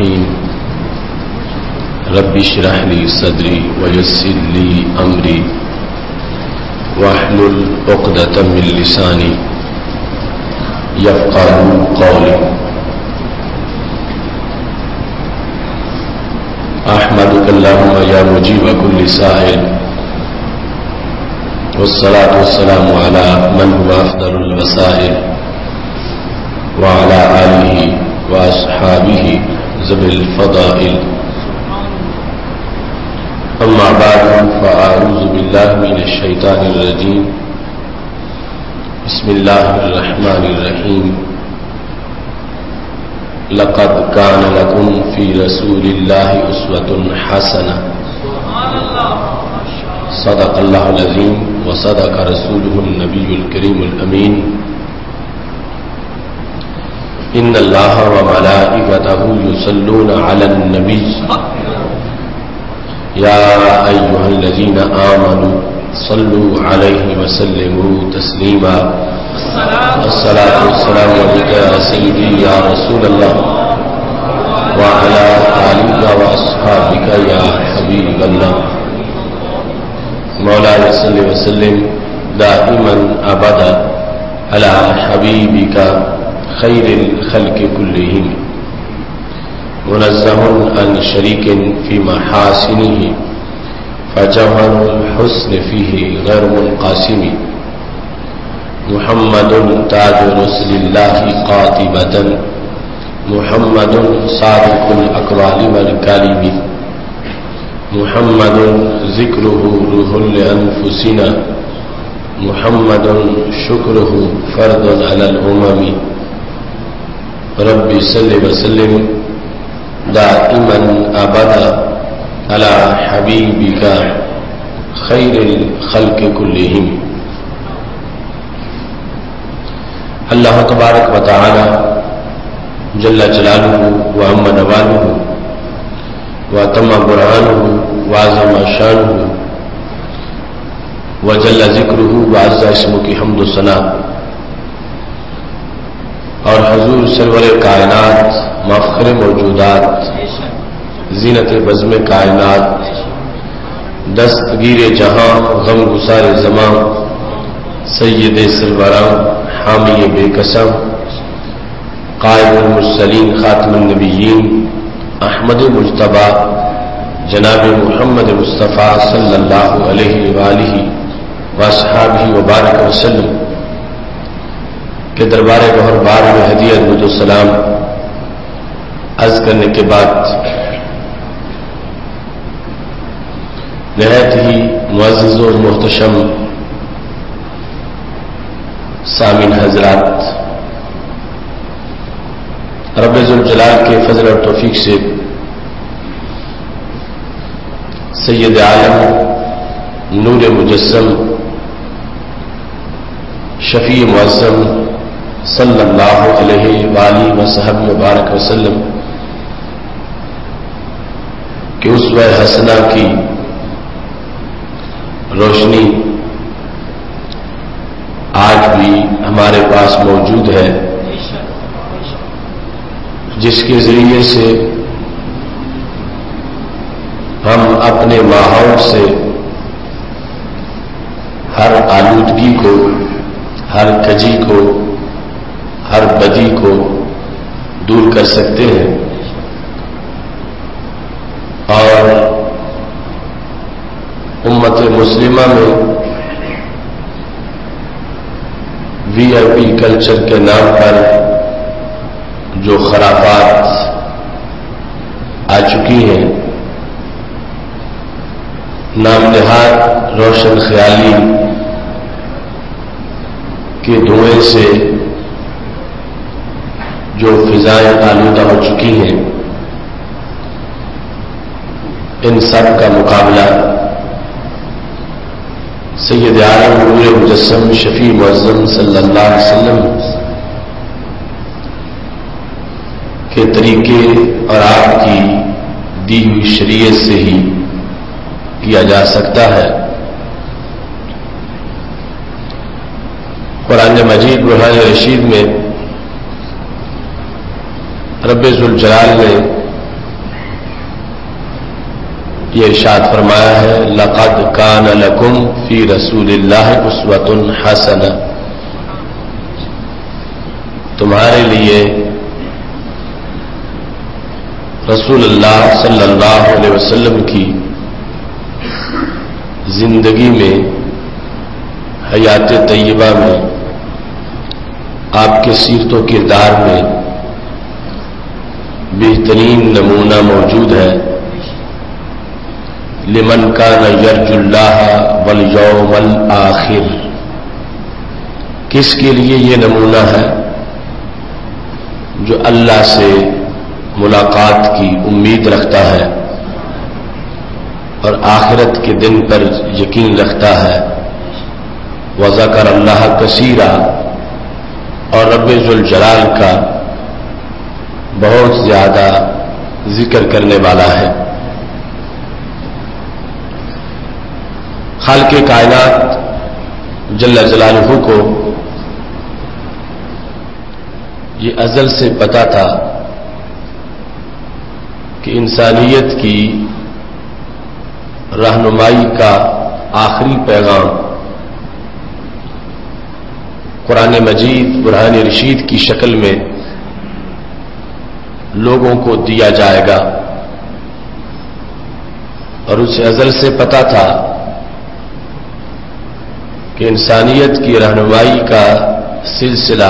الرحيم رب اشرح لي صدري ويسر لي أمري واحلل عقدة من لساني يفقهوا قولي أحمدك اللهم يا مجيب كل سائل والصلاة والسلام على من هو أفضل الوسائل وعلى آله وأصحابه ذوي الفضائل أما بعد فأعوذ بالله من الشيطان الرجيم بسم الله الرحمن الرحيم لقد كان لكم في رسول الله أسوة حسنة صدق الله العظيم وصدق رسوله النبي الكريم الأمين إن الله وملائكته يصلون على النبي يا أيها الذين آمنوا صلوا عليه وسلموا تسليما الصلاة والسلام عليك يا سيدي يا رسول الله وعلى آلك وأصحابك يا حبيب الله مولانا صل وسلم دائما أبدا على حبيبك خير الخلق كلهم منزه عن شريك في محاسنه فجوهر الحسن فيه غير منقسم محمد تاج رسل الله قاطبة محمد صادق الأقوال والكلم محمد ذكره روح لأنفسنا محمد شكره فرض على الأمم ربي صل وسلم دائما أبدا على حبيبك خير الخلق كلهم اللہ تبارک و تعالی جل جلالہ وعم نوالہ وتم برہانہ وعظم شانہ وجل ذکرہ وعز اسمہ کی حمد و ثنا اور حضور سرور کائنات مفخر موجودات زینت بزم کائنات دستگیر جہاں غم گسار زمان سید سروراں حامی بے قسم قائد المرسلین خاتم النبیین احمد مجتبی جناب محمد مصطفیٰ صلی اللہ علیہ وآلہ واصحابہ وبارک وسلم کے دربار گوہر بار میں ہدیہ درود و سلام عرض کرنے کے بعد نہایت ہی معزز و محتشم سامعین حضرات، رب ذوالجلال کے فضل اور توفیق سے سید عالم نور مجسم شفیع معظم صلی اللہ علیہ وآلہ وصحبہ مبارک وسلم کہ اسوہ حسنہ کی روشنی آج بھی ہمارے پاس موجود ہے، جس کے ذریعے سے ہم اپنے ماحول سے ہر آلودگی کو، ہر کجی کو، ہر بدی کو دور کر سکتے ہیں اور امت مسلمہ میں وی آئی پی کلچر کے نام پر جو خرافات آ چکی ہیں، نام نہاد روشن خیالی کے دھوئیں سے جو فضائیں آلودہ ہو چکی ہیں، ان سب کا مقابلہ سید عالم نور مجسم شفیع معظم صلی اللہ علیہ وسلم کے طریقے اور آپ کی دی ہوئی شریعت سے ہی کیا جا سکتا ہے۔ قرآن مجید برہان رشید میں رب ذوالجلال نے یہ ارشاد فرمایا ہے لقد کان لکم فی رسول اللہ اسوۃ حسنہ، تمہارے لیے رسول اللہ صلی اللہ علیہ وسلم کی زندگی میں، حیات طیبہ میں، آپ کے سیرت و کردار میں بہترین نمونہ موجود ہے۔ لمن کان یرجو اللہ والیوم الآخر، کس کے لیے یہ نمونہ ہے؟ جو اللہ سے ملاقات کی امید رکھتا ہے اور آخرت کے دن پر یقین رکھتا ہے، وذکر اللہ کثیرا، اور رب ذوالجلال کا بہت زیادہ ذکر کرنے والا ہے۔ خالق کائنات جل جلالہ کو یہ ازل سے پتا تھا کہ انسانیت کی رہنمائی کا آخری پیغام قرآن مجید برہان رشید کی شکل میں لوگوں کو دیا جائے گا، اور اسے ازل سے پتا تھا کہ انسانیت کی رہنمائی کا سلسلہ،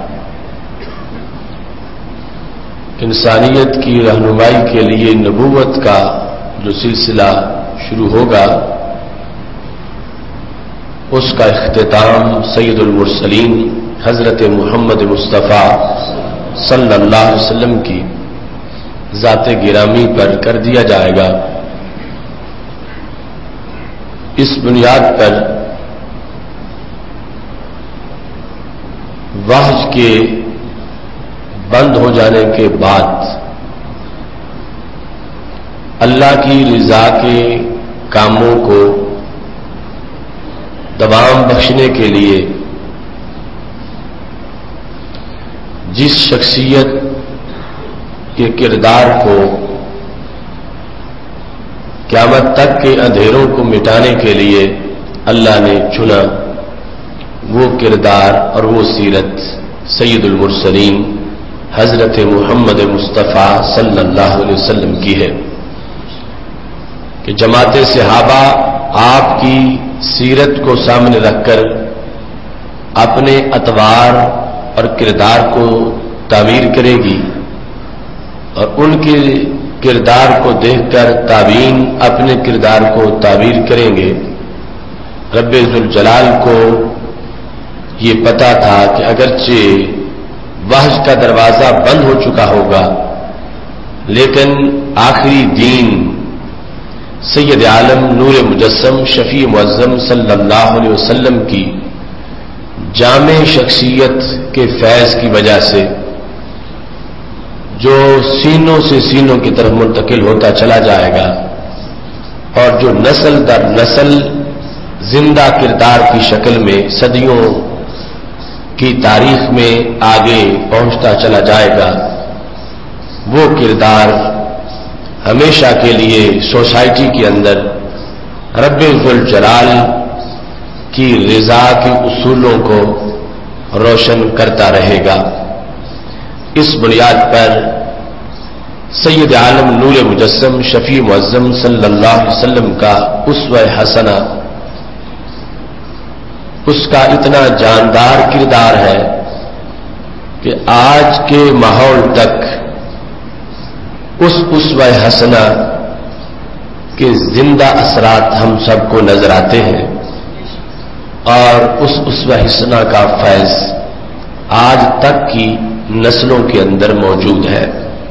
انسانیت کی رہنمائی کے لیے نبوت کا جو سلسلہ شروع ہوگا، اس کا اختتام سید المرسلین حضرت محمد مصطفیٰ صلی اللہ علیہ وسلم کی ذات گرامی پر کر دیا جائے گا۔ اس بنیاد پر وحی کے بند ہو جانے کے بعد اللہ کی رضا کے کاموں کو دوام بخشنے کے لیے جس شخصیت کے کردار کو قیامت تک کے اندھیروں کو مٹانے کے لیے اللہ نے چنا، وہ کردار اور وہ سیرت سید المرسلین حضرت محمد مصطفیٰ صلی اللہ علیہ وسلم کی ہے کہ جماعت صحابہ آپ کی سیرت کو سامنے رکھ کر اپنے اطوار اور کردار کو تعمیر کرے گی، اور ان کے کردار کو دیکھ کر تابعین اپنے کردار کو تعبیر کریں گے۔ رب ذوالجلال کو یہ پتا تھا کہ اگرچہ وحی کا دروازہ بند ہو چکا ہوگا، لیکن آخری دین سید عالم نور مجسم شفیع معظم صلی اللہ علیہ وسلم کی جامع شخصیت کے فیض کی وجہ سے جو سینوں سے سینوں کی طرف منتقل ہوتا چلا جائے گا، اور جو نسل در نسل زندہ کردار کی شکل میں صدیوں کی تاریخ میں آگے پہنچتا چلا جائے گا، وہ کردار ہمیشہ کے لیے سوسائٹی کے اندر رب ذوالجلال کی رضا کے اصولوں کو روشن کرتا رہے گا۔ اس بنیاد پر سید عالم نور مجسم شفیع معظم صلی اللہ علیہ وسلم کا اسوہ حسنہ، اس کا اتنا جاندار کردار ہے کہ آج کے ماحول تک اس اسوہ حسنہ کے زندہ اثرات ہم سب کو نظر آتے ہیں، اور اس اسوہ حسنہ کا فیض آج تک کی نسلوں کے اندر موجود ہے۔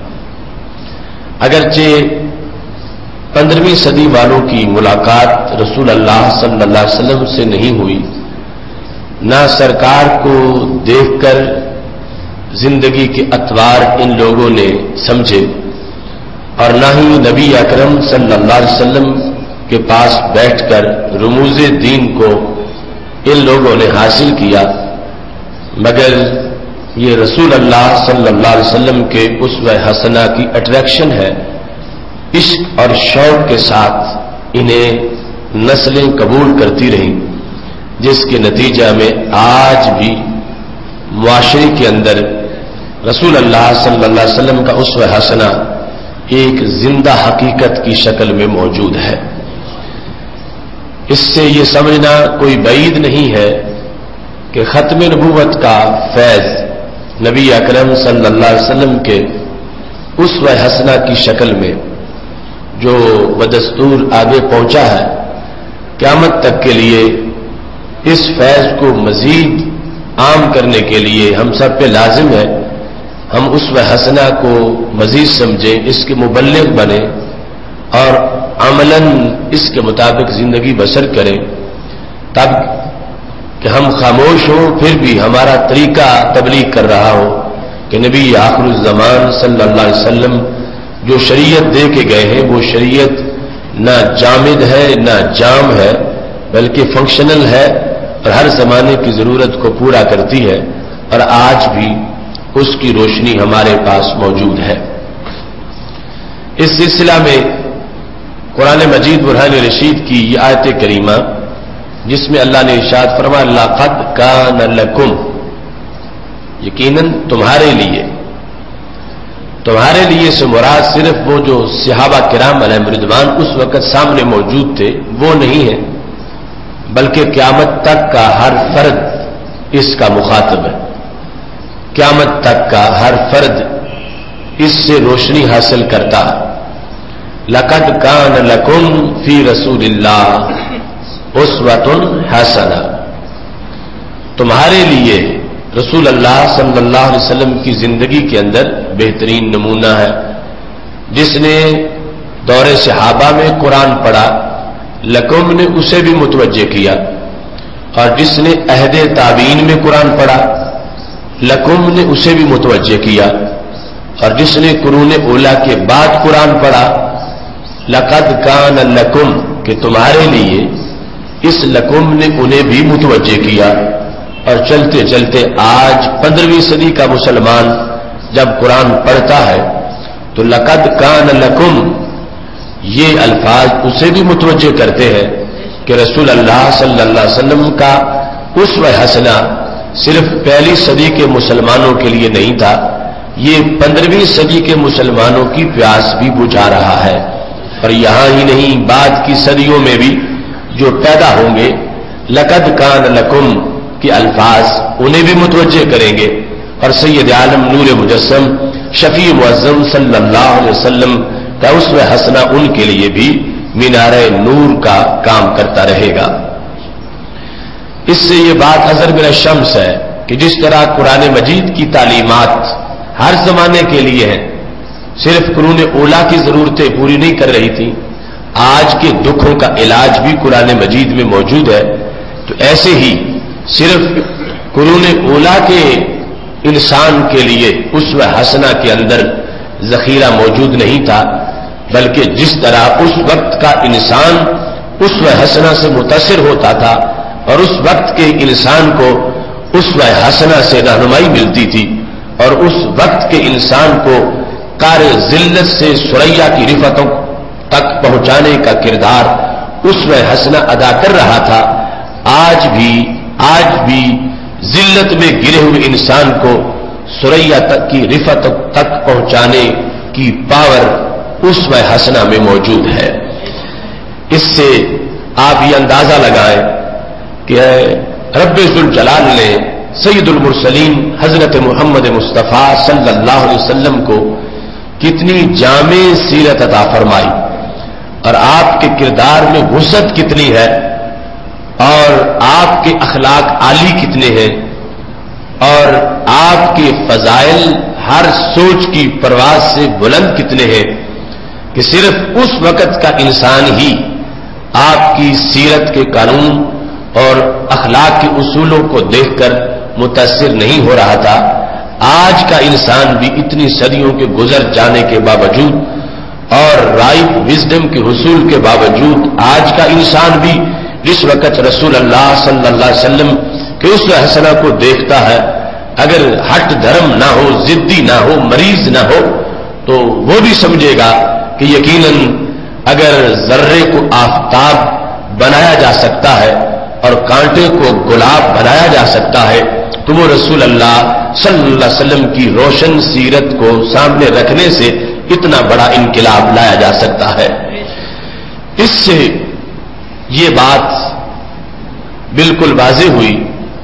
اگرچہ 15ویں صدی والوں کی ملاقات رسول اللہ صلی اللہ علیہ وسلم سے نہیں ہوئی، نہ سرکار کو دیکھ کر زندگی کے اطوار ان لوگوں نے سمجھے، اور نہ ہی نبی اکرم صلی اللہ علیہ وسلم کے پاس بیٹھ کر رموز دین کو ان لوگوں نے حاصل کیا، مگر یہ رسول اللہ صلی اللہ علیہ وسلم کے اسوہ حسنہ کی اٹریکشن ہے، عشق اور شوق کے ساتھ انہیں نسلیں قبول کرتی رہیں، جس کے نتیجہ میں آج بھی معاشرے کے اندر رسول اللہ صلی اللہ علیہ وسلم کا اسوہ حسنہ ایک زندہ حقیقت کی شکل میں موجود ہے۔ اس سے یہ سمجھنا کوئی بعید نہیں ہے کہ ختم نبوت کا فیض نبی اکرم صلی اللہ علیہ وسلم کے اسوہ حسنہ کی شکل میں جو بدستور آگے پہنچا ہے، قیامت تک کے لیے اس فیض کو مزید عام کرنے کے لیے ہم سب پہ لازم ہے ہم اسوہ حسنہ کو مزید سمجھیں، اس کے مبلغ بنیں اور عملاً اس کے مطابق زندگی بسر کریں، تب کہ ہم خاموش ہوں پھر بھی ہمارا طریقہ تبلیغ کر رہا ہو کہ نبی آخر الزمان صلی اللہ علیہ وسلم جو شریعت دے کے گئے ہیں وہ شریعت نہ جامد ہے نہ جام ہے بلکہ فنکشنل ہے اور ہر زمانے کی ضرورت کو پورا کرتی ہے، اور آج بھی اس کی روشنی ہمارے پاس موجود ہے۔ اس سلسلہ میں قرآن مجید برہان رشید کی یہ آیت کریمہ جس میں اللہ نے ارشاد فرمایا لقد کان لکم، یقیناً تمہارے لیے سے مراد صرف وہ جو صحابہ کرام علیہم رضوان اس وقت سامنے موجود تھے وہ نہیں ہے، بلکہ قیامت تک کا ہر فرد اس کا مخاطب ہے۔ قیامت تک کا ہر فرد اس سے روشنی حاصل کرتا ہے۔ لقد کان لکم فی رسول اللہ اسوۃ حسنہ، تمہارے لیے رسول اللہ صلی اللہ علیہ وسلم کی زندگی کے اندر بہترین نمونہ ہے۔ جس نے دور صحابہ میں قرآن پڑھا لکم نے اسے بھی متوجہ کیا، اور جس نے عہد تابعین میں قرآن پڑھا لکم نے اسے بھی متوجہ کیا، اور جس نے قرون اولیٰ کے بعد قرآن پڑھا لقد کان لکم کہ تمہارے لیے، اس لکم نے انہیں بھی متوجہ کیا۔ اور چلتے چلتے آج 15ویں صدی کا مسلمان جب قرآن پڑھتا ہے تو لقد کان لکم یہ الفاظ اسے بھی متوجہ کرتے ہیں کہ رسول اللہ صلی اللہ علیہ وسلم کا اسوہ حسنہ صرف پہلی صدی کے مسلمانوں کے لیے نہیں تھا، یہ 15ویں صدی کے مسلمانوں کی پیاس بھی بجھا رہا ہے، اور یہاں ہی نہیں بعد کی صدیوں میں بھی جو پیدا ہوں گے لقد کان لکم کے الفاظ انہیں بھی متوجہ کریں گے، اور سید عالم نور مجسم شفیع معظم صلی اللہ علیہ وسلم کا اسوہ حسنہ ان کے لیے بھی مینار نور کا کام کرتا رہے گا۔ اس سے یہ بات حضر من الشمس ہے کہ جس طرح قرآن مجید کی تعلیمات ہر زمانے کے لیے ہیں، صرف قرون اولیٰ کی ضرورتیں پوری نہیں کر رہی تھی، آج کے دکھوں کا علاج بھی قرآن مجید میں موجود ہے، تو ایسے ہی صرف قرون اولیٰ کے انسان کے لیے اسوہ حسنہ کے اندر ذخیرہ موجود نہیں تھا، بلکہ جس طرح اس وقت کا انسان اسوہ حسنہ سے متاثر ہوتا تھا اور اس وقت کے انسان کو اسوہ حسنہ سے رہنمائی ملتی تھی، اور اس وقت کے انسان کو کار ذلت سے ثریا کی رفتوں تک پہنچانے کا کردار اسوہ حسنہ ادا کر رہا تھا، آج بھی ذلت میں گرے ہوئے انسان کو ثریا تک کی رفت تک پہنچانے کی پاور اسوہ حسنہ میں موجود ہے۔ اس سے آپ یہ اندازہ لگائیں کہ رب ذوالجلال نے سید المرسلین حضرت محمد مصطفیٰ صلی اللہ علیہ وسلم کو کتنی جامع سیرت عطا فرمائی، اور آپ کے کردار میں وسعت کتنی ہے، اور آپ کے اخلاق عالی کتنے ہیں، اور آپ کے فضائل ہر سوچ کی پرواز سے بلند کتنے ہیں کہ صرف اس وقت کا انسان ہی آپ کی سیرت کے قانون اور اخلاق کے اصولوں کو دیکھ کر متاثر نہیں ہو رہا تھا، آج کا انسان بھی اتنی صدیوں کے گزر جانے کے باوجود اور رائپ وزڈم کے حصول کے باوجود آج کا انسان بھی جس وقت رسول اللہ صلی اللہ علیہ وسلم کے اس حسنہ کو دیکھتا ہے، اگر ہٹ دھرم نہ ہو، ضدی نہ ہو، مریض نہ ہو، تو وہ بھی سمجھے گا کہ کہ یقیناً اگر ذرے کو آفتاب بنایا جا سکتا ہے اور کانٹے کو گلاب بنایا جا سکتا ہے تو وہ رسول اللہ صلی اللہ علیہ وسلم کی روشن سیرت کو سامنے رکھنے سے اتنا بڑا انقلاب لایا جا سکتا ہے۔ اس سے یہ بات بالکل واضح ہوئی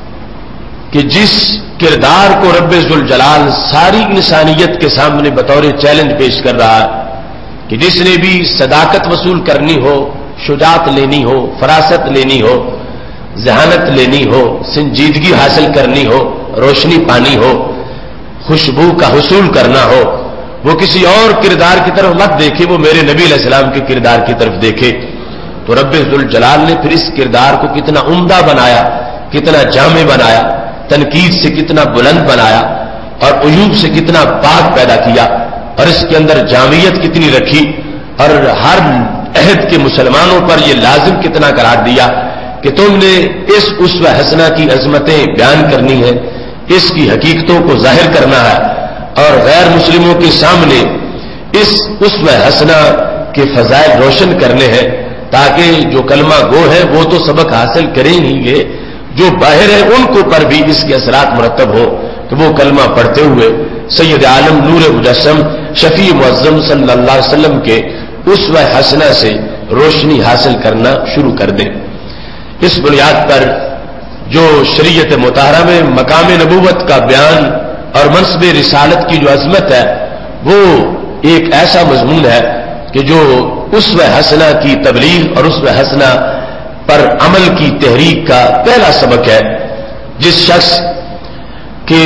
کہ جس کردار کو رب ذوالجلال ساری انسانیت کے سامنے بطور چیلنج پیش کر رہا ہے کہ جس نے بھی صداقت وصول کرنی ہو، شجاعت لینی ہو، فراست لینی ہو، ذہانت لینی ہو، سنجیدگی حاصل کرنی ہو، روشنی پانی ہو، خوشبو کا حصول کرنا ہو، وہ کسی اور کردار کی طرف مت دیکھے، وہ میرے نبی علیہ السلام کے کردار کی طرف دیکھے۔ تو رب ذوالجلال نے پھر اس کردار کو کتنا عمدہ بنایا، کتنا جامع بنایا، تنقید سے کتنا بلند بنایا اور عیوب سے کتنا پاک پیدا کیا، اور اس کے اندر جامعیت کتنی رکھی، اور ہر عہد کے مسلمانوں پر یہ لازم کتنا قرار دیا کہ تم نے اس اسوہ حسنہ کی عظمتیں بیان کرنی ہے، اس کی حقیقتوں کو ظاہر کرنا ہے اور غیر مسلموں کے سامنے اس اسوہ حسنہ کے فضائل روشن کرنے ہیں، تاکہ جو کلمہ گو ہے وہ تو سبق حاصل کریں ہی گے، جو باہر ہے ان کو پر بھی اس کے اثرات مرتب ہو، تو وہ کلمہ پڑھتے ہوئے سید عالم نور مجسم شفیع معظم صلی اللہ علیہ وسلم کے اسوہ حسنہ سے روشنی حاصل کرنا شروع کر دیں۔ اس بنیاد پر جو شریعت مطہرہ میں مقام نبوت کا بیان اور منصب رسالت کی جو عظمت ہے وہ ایک ایسا مضمون ہے کہ جو اسوہ حسنہ کی تبلیغ اور اسوہ حسنہ پر عمل کی تحریک کا پہلا سبق ہے۔ جس شخص کے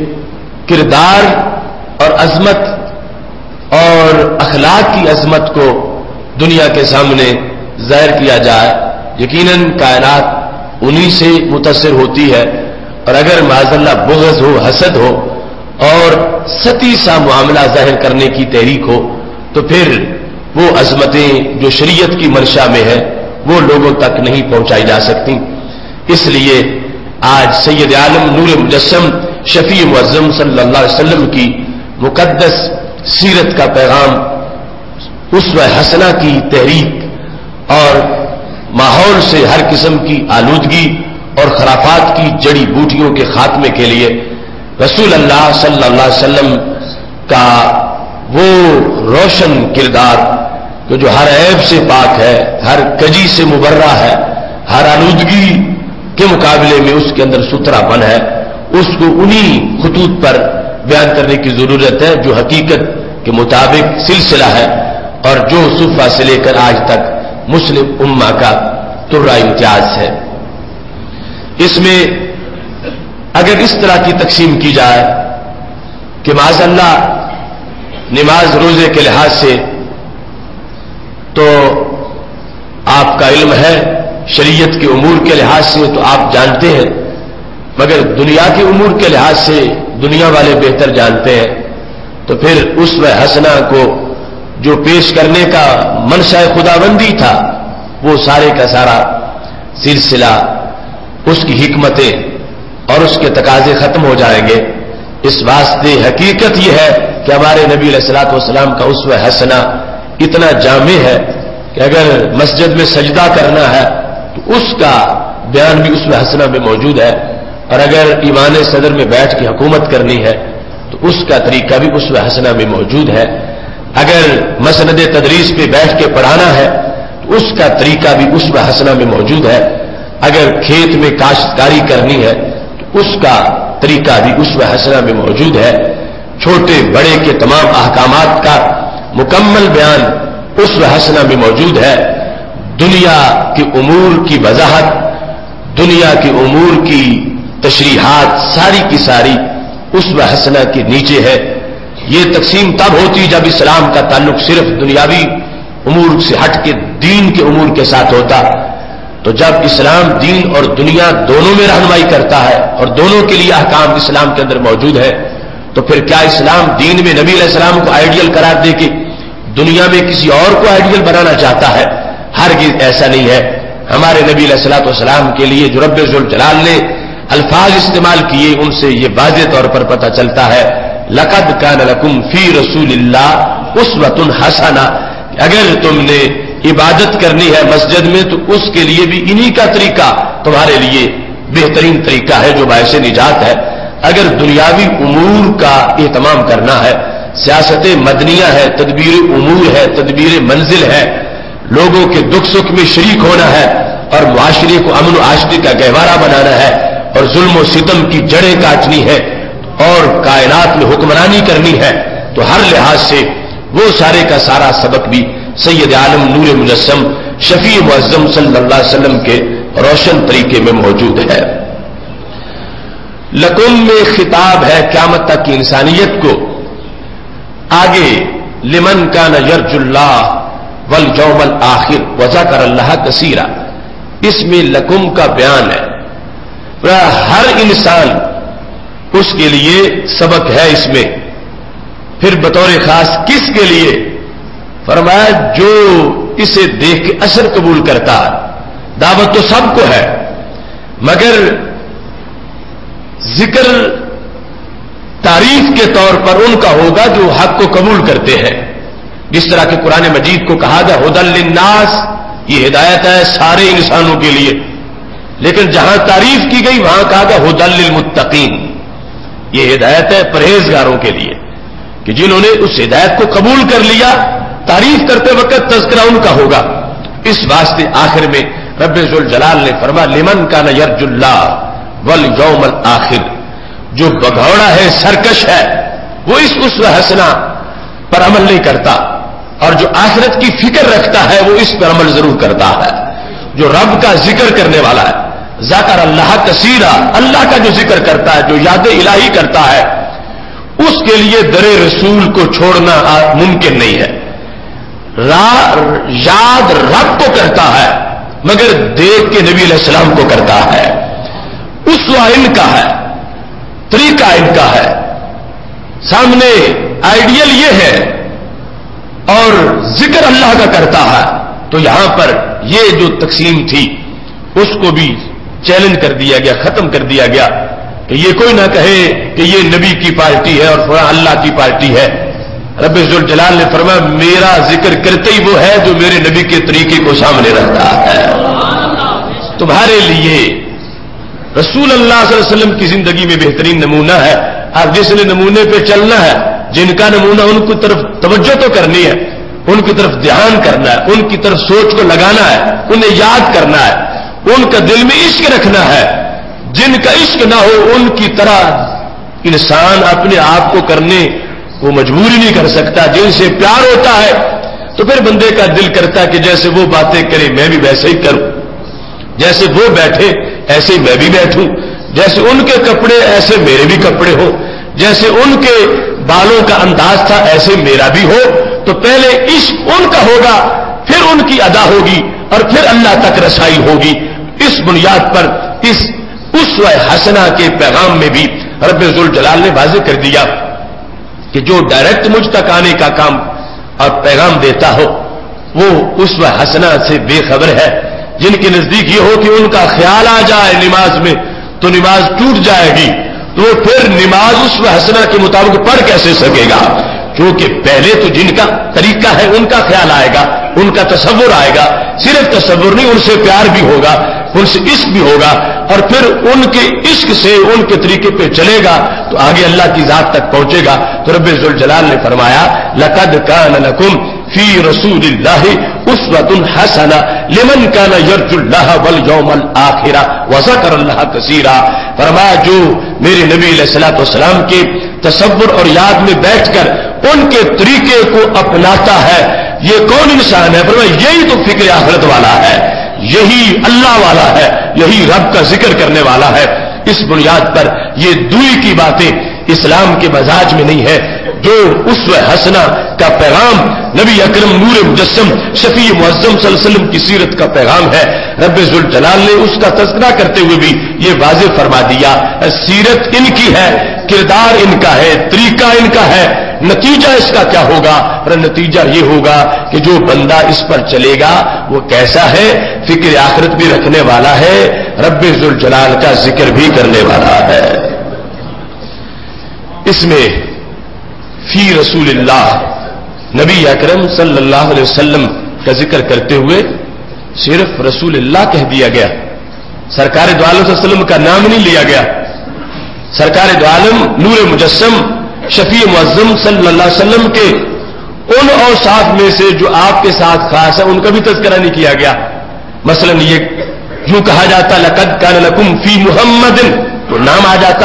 کردار اور عظمت اور اخلاق کی عظمت کو دنیا کے سامنے ظاہر کیا جائے، یقیناً کائنات انہی سے متاثر ہوتی ہے، اور اگر معاذ اللہ بغض ہو، حسد ہو اور سطحی سا معاملہ ظاہر کرنے کی تحریک ہو تو پھر وہ عظمتیں جو شریعت کی منشا میں ہے وہ لوگوں تک نہیں پہنچائی جا سکتی۔ اس لیے آج سید عالم نور مجسم شفیع معظم صلی اللہ علیہ وسلم کی مقدس سیرت کا پیغام اسوہ حسنہ کی تحریک اور ماحول سے ہر قسم کی آلودگی اور خرافات کی جڑی بوٹیوں کے خاتمے کے لیے رسول اللہ صلی اللہ علیہ وسلم کا وہ روشن کردار جو ہر عیب سے پاک ہے، ہر کجی سے مبرہ ہے، ہر آلودگی کے مقابلے میں اس کے اندر ستھرا پن ہے، اس کو انہی خطوط پر بیان کرنے کی ضرورت ہے جو حقیقت کے مطابق سلسلہ ہے اور جو صفحہ سے لے کر آج تک مسلم امہ کا ترا امتیاز ہے۔ اس میں اگر اس طرح کی تقسیم کی جائے کہ معاذ اللہ نماز روزے کے لحاظ سے تو آپ کا علم ہے، شریعت کے امور کے لحاظ سے تو آپ جانتے ہیں، مگر دنیا کے امور کے لحاظ سے دنیا والے بہتر جانتے ہیں، تو پھر اسوہ حسنہ کو جو پیش کرنے کا منشا خداوندی تھا وہ سارے کا سارا سلسلہ، اس کی حکمتیں اور اس کے تقاضے ختم ہو جائیں گے۔ اس واسطے حقیقت یہ ہے کہ ہمارے نبی علیہ الصلوۃ والسلام کا اسوہ حسنہ اتنا جامع ہے کہ اگر مسجد میں سجدہ کرنا ہے تو اس کا بیان بھی اسوہ حسنہ میں موجود ہے، اور اگر ایوان صدر میں بیٹھ کے حکومت کرنی ہے تو اس کا طریقہ بھی اسوہ حسنہ میں موجود ہے، اگر مسند تدریس پہ بیٹھ کے پڑھانا ہے تو اس کا طریقہ بھی اسوہ حسنہ میں موجود ہے، اگر کھیت میں کاشتکاری کرنی ہے تو اس کا طریقہ بھی اسوہ حسنہ میں موجود ہے، چھوٹے بڑے کے تمام احکامات کا مکمل بیان اسوہ حسنہ میں موجود ہے، دنیا کے امور کی وضاحت، دنیا کے امور کی تشریحات ساری کی ساری اسوہ حسنہ کے نیچے ہے۔ یہ تقسیم تب ہوتی جب اسلام کا تعلق صرف دنیاوی امور سے ہٹ کے دین کے امور کے ساتھ ہوتا، تو جب اسلام دین اور دنیا دونوں میں رہنمائی کرتا ہے اور دونوں کے لیے احکام اسلام کے اندر موجود ہے، تو پھر کیا اسلام دین میں نبی علیہ السلام کو آئیڈیل قرار دے کے دنیا میں کسی اور کو آئیڈیل بنانا چاہتا ہے؟ ہرگز ایسا نہیں ہے۔ ہمارے نبی علیہ الصلوۃ والسلام کے لیے جو رب ذوالجلال نے الفاظ استعمال کیے ان سے یہ واضح طور پر پتہ چلتا ہے، لقد کان لکم فی رسول اللہ اسوۃ حسنہ، اگر تم نے عبادت کرنی ہے مسجد میں تو اس کے لیے بھی انہی کا طریقہ تمہارے لیے بہترین طریقہ ہے جو باعث نجات ہے. اگر دنیاوی امور کا اہتمام کرنا ہے، سیاست مدنیہ ہے، تدبیر امور ہے، تدبیر منزل ہے، لوگوں کے دکھ سکھ میں شریک ہونا ہے اور معاشرے کو امن و آشتی کا گہوارہ بنانا ہے اور ظلم و ستم کی جڑیں کاٹنی ہے اور کائنات میں حکمرانی کرنی ہے، تو ہر لحاظ سے وہ سارے کا سارا سبق بھی سید عالم نور مجسم شفیع معظم صلی اللہ علیہ وسلم کے روشن طریقے میں موجود ہے. لکم میں خطاب ہے قیامت تک کی انسانیت کو. آگے لمن کان یرجو اللہ والیوم الآخر وذکر اللہ کثیرا، اس میں لکم کا بیان ہے. ہر انسان اس کے لیے سبق ہے اس میں. پھر بطور خاص کس کے لیے؟ فرمایا جو اسے دیکھ کے اثر قبول کرتا ہے. دعوت تو سب کو ہے مگر ذکر تعریف کے طور پر ان کا ہوگا جو حق کو قبول کرتے ہیں. جس طرح کہ قرآن مجید کو کہا گیا ھدی للناس، یہ ہدایت ہے سارے انسانوں کے لیے، لیکن جہاں تعریف کی گئی وہاں کہا گیا ھدی للمتقین، یہ ہدایت ہے پرہیزگاروں کے لیے کہ جنہوں نے اس ہدایت کو قبول کر لیا. تعریف کرتے وقت تذکرہ ان کا ہوگا. اس واسطے آخر میں رب ذوالجلال نے فرمایا لمن کان یرجو اللہ والیوم الآخر، جو بگھوڑا ہے سرکش ہے وہ اس اسوہ حسنہ پر عمل نہیں کرتا، اور جو آخرت کی فکر رکھتا ہے وہ اس پر عمل ضرور کرتا ہے. جو رب کا ذکر کرنے والا ہے، ذکر اللہ کثیرا، اللہ کا جو ذکر کرتا ہے، جو یاد الہی کرتا ہے، اس کے لیے در رسول کو چھوڑنا ممکن نہیں ہے. یاد رب کو کرتا ہے مگر دیکھ کے نبی علیہ السلام کو کرتا ہے. اسوہ ان کا ہے، طریقہ ان کا ہے، سامنے آئیڈیل یہ ہے اور ذکر اللہ کا کرتا ہے. تو یہاں پر یہ جو تقسیم تھی اس کو بھی چیلنج کر دیا گیا، ختم کر دیا گیا کہ یہ کوئی نہ کہے کہ یہ نبی کی پارٹی ہے اور فلاں اللہ کی پارٹی ہے. رب ذوالجلال نے فرمایا میرا ذکر کرتے ہی وہ ہے جو میرے نبی کے طریقے کو سامنے رکھتا ہے. تمہارے لیے رسول اللہ صلی اللہ علیہ وسلم کی زندگی میں بہترین نمونہ ہے. آپ جس نے نمونے پہ چلنا ہے، جن کا نمونہ ان کی طرف توجہ تو کرنی ہے، ان کی طرف دھیان کرنا ہے، ان کی طرف سوچ کو لگانا ہے، انہیں یاد کرنا ہے، ان کا دل میں عشق رکھنا ہے. جن کا عشق نہ ہو ان کی طرح انسان اپنے آپ کو کرنے کو مجبور ہی نہیں کر سکتا. جن سے پیار ہوتا ہے تو پھر بندے کا دل کرتا ہے کہ جیسے وہ باتیں کرے میں بھی ویسے ہی کروں، جیسے وہ بیٹھے ایسے ہی میں بھی بیٹھوں، جیسے ان کے کپڑے ایسے میرے بھی کپڑے ہو، جیسے ان کے بالوں کا انداز تھا ایسے میرا بھی ہو. تو پہلے عشق ان کا ہوگا، پھر ان کی ادا ہوگی اور پھر اللہ تک رسائی ہوگی. اس بنیاد پر اس اسوہ حسنہ کے پیغام میں بھی رب ذوالجلال نے واضح کر دیا کہ جو ڈائریکٹ مجھ تک آنے کا کام اور پیغام دیتا ہو وہ اسوہ حسنہ سے بے خبر ہے. جن کے نزدیک یہ ہو کہ ان کا خیال آ جائے نماز میں تو نماز ٹوٹ جائے گی، تو وہ پھر نماز اسوہ حسنہ کے مطابق پڑھ کیسے سکے گا؟ کیونکہ پہلے تو جن کا طریقہ ہے ان کا خیال آئے گا، ان کا تصور آئے گا. صرف تصور نہیں، ان سے پیار بھی ہوگا، ان سے عشق بھی ہوگا، اور پھر ان کے عشق سے ان کے طریقے پہ چلے گا تو آگے اللہ کی ذات تک پہنچے گا. تو رب ذوالجلال نے فرمایا لقد کان لکم فی رسول اللہ اسوۃ حسنہ لمن کان یرجو اللہ والیوم الآخر وذکر اللہ کثیرا. فرمایا جو میرے نبی علیہ الصلوۃ والسلام کے تصور اور یاد میں بیٹھ کر ان کے طریقے کو اپناتا ہے، یہ کون انسان ہے؟ فرمایا یہی تو فکر آخرت والا ہے، یہی اللہ والا ہے، یہی رب کا ذکر کرنے والا ہے. اس بنیاد پر یہ دوئی کی باتیں اسلام کے مزاج میں نہیں ہے. جو اسوہ حسنہ کا پیغام نبی اکرم نور مجسم شفیع معظم صلی اللہ علیہ وسلم کی سیرت کا پیغام ہے، رب ذوالجلال نے اس کا تذکرہ کرتے ہوئے بھی یہ واضح فرما دیا سیرت ان کی ہے، کردار ان کا ہے، طریقہ ان کا ہے. نتیجہ اس کا کیا ہوگا؟ اور نتیجہ یہ ہوگا کہ جو بندہ اس پر چلے گا وہ کیسا ہے؟ فکر آخرت بھی رکھنے والا ہے، رب ذوالجلال کا ذکر بھی کرنے والا ہے. اس میں فی رسول اللہ نبی اکرم صلی اللہ علیہ وسلم کا ذکر کرتے ہوئے صرف رسول اللہ کہہ دیا گیا، سرکار دو عالم صلی اللہ علیہ وسلم کا نام نہیں لیا گیا۔ سرکار دو عالم نور مجسم شفیع معظم صلی اللہ علیہ وسلم کے ان اوصاف میں سے جو آپ کے ساتھ خاص ہے ان کا بھی تذکرہ نہیں کیا گیا۔ مثلا یہ یوں کہا جاتا لقد کان لکم فی محمد، تو نام آ جاتا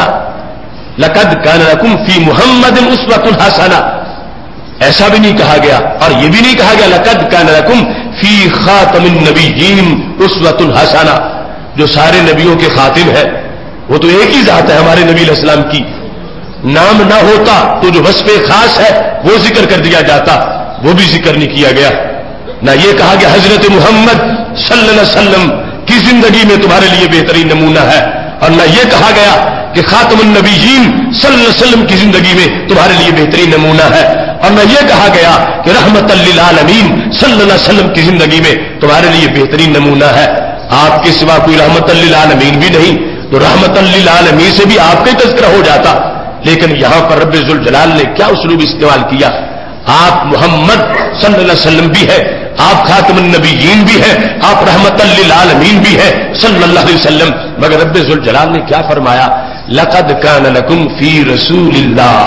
لقد کان لکم فی محمد اسوۃ حسنہ، ایسا بھی نہیں کہا گیا۔ اور یہ بھی نہیں کہا گیا لقد کان لکم فی خاتم النبیین اسوۃ حسنہ، جو سارے نبیوں کے خاتم ہے، وہ تو ایک ہی ذات ہے ہمارے نبی علیہ السلام کی۔ نام نہ ہوتا تو جو وصف خاص ہے وہ ذکر کر دیا جاتا، وہ بھی ذکر نہیں کیا گیا۔ نہ یہ کہا گیا حضرت محمد صلی اللہ علیہ وسلم کی زندگی میں تمہارے لیے بہترین نمونہ ہے، اور نہ یہ کہا گیا کہ خاتم النبیین صلی اللہ علیہ وسلم کی زندگی میں تمہارے لیے بہترین نمونہ ہے، اور نہ یہ کہا گیا کہ رحمت للعالمین صلی اللہ علیہ وسلم کی زندگی میں تمہارے لیے بہترین نمونہ ہے۔ آپ کے سوا کوئی رحمت للعالمین بھی نہیں، تو رحمت للعالمین سے بھی آپ کا ہی تذکرہ ہو جاتا۔ لیکن یہاں پر رب ذوالجلال نے کیا اسلوب استعمال کیا؟ آپ محمد صلی اللہ علیہ وسلم بھی ہے، آپ خاتم النبیین بھی ہیں، آپ رحمت للعالمین بھی ہیں صلی اللہ علیہ وسلم، مگر رب ذوالجلال نے کیا فرمایا؟ لقد کان لکم فی رسول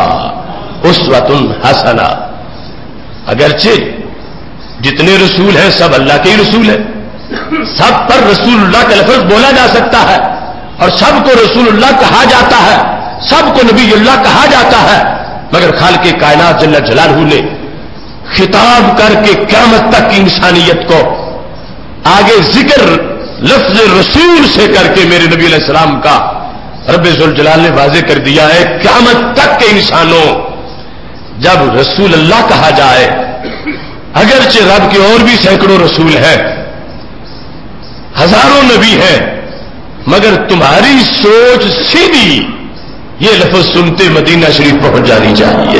اللہ اسوۃ حسنہ۔ اگرچہ جتنے رسول ہیں سب اللہ کے ہی رسول ہیں، سب پر رسول اللہ کا لفظ بولا جا سکتا ہے، اور سب کو رسول اللہ کہا جاتا ہے، سب کو نبی اللہ کہا جاتا ہے، مگر خالق کائنات جل جلالہ نے خطاب کر کے قیامت تک کی انسانیت کو آگے ذکر لفظ رسول سے کر کے میرے نبی علیہ السلام کا رب ذوالجلال نے واضح کر دیا ہے۔ قیامت تک کے انسانوں جب رسول اللہ کہا جائے، اگرچہ رب کے اور بھی سینکڑوں رسول ہیں، ہزاروں نبی ہیں، مگر تمہاری سوچ سیدھی یہ لفظ سنتے مدینہ شریف پہنچ جانی چاہیے۔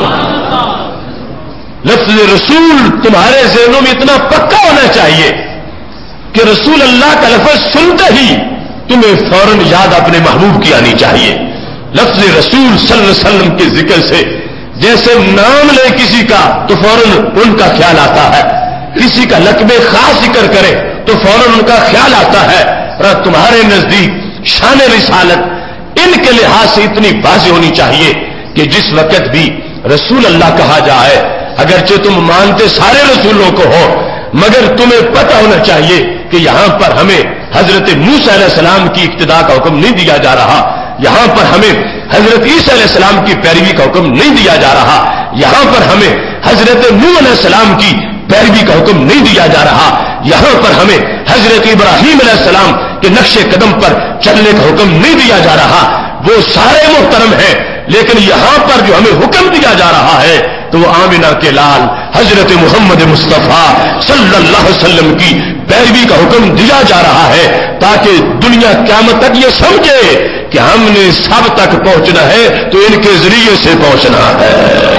لفظ رسول تمہارے ذہنوں میں اتنا پکا ہونا چاہیے کہ رسول اللہ کا لفظ سنتے ہی تمہیں فوراً یاد اپنے محبوب کی آنی چاہیے۔ لفظ رسول صلی اللہ علیہ وسلم کے ذکر سے جیسے نام لے کسی کا تو فوراً ان کا خیال آتا ہے، کسی کا لقب خاص ذکر کرے تو فوراً ان کا خیال آتا ہے۔ اور تمہارے نزدیک شان رسالت ان کے لحاظ سے اتنی واضح ہونی چاہیے کہ جس وقت بھی رسول اللہ کہا جائے، اگرچہ تم مانتے سارے رسولوں کو ہو، مگر تمہیں پتہ ہونا چاہیے کہ یہاں پر ہمیں حضرت موسیٰ علیہ السلام کی اقتداء کا حکم نہیں دیا جا رہا، یہاں پر ہمیں حضرت عیسیٰ علیہ السلام کی پیروی کا حکم نہیں دیا جا رہا، یہاں پر ہمیں حضرت نوح علیہ السلام کی پیروی کا حکم نہیں دیا جا رہا، یہاں پر ہمیں حضرت ابراہیم علیہ السلام کے نقش قدم پر چلنے کا حکم نہیں دیا جا رہا۔ وہ سارے محترم ہیں، لیکن یہاں پر جو ہمیں حکم دیا جا رہا ہے تو وہ آمنہ کے لال حضرت محمد مصطفیٰ صلی اللہ علیہ وسلم کی پیروی کا حکم دیا جا رہا ہے، تاکہ دنیا قیامت تک یہ سمجھے کہ ہم نے سب تک پہنچنا ہے تو ان کے ذریعے سے پہنچنا ہے۔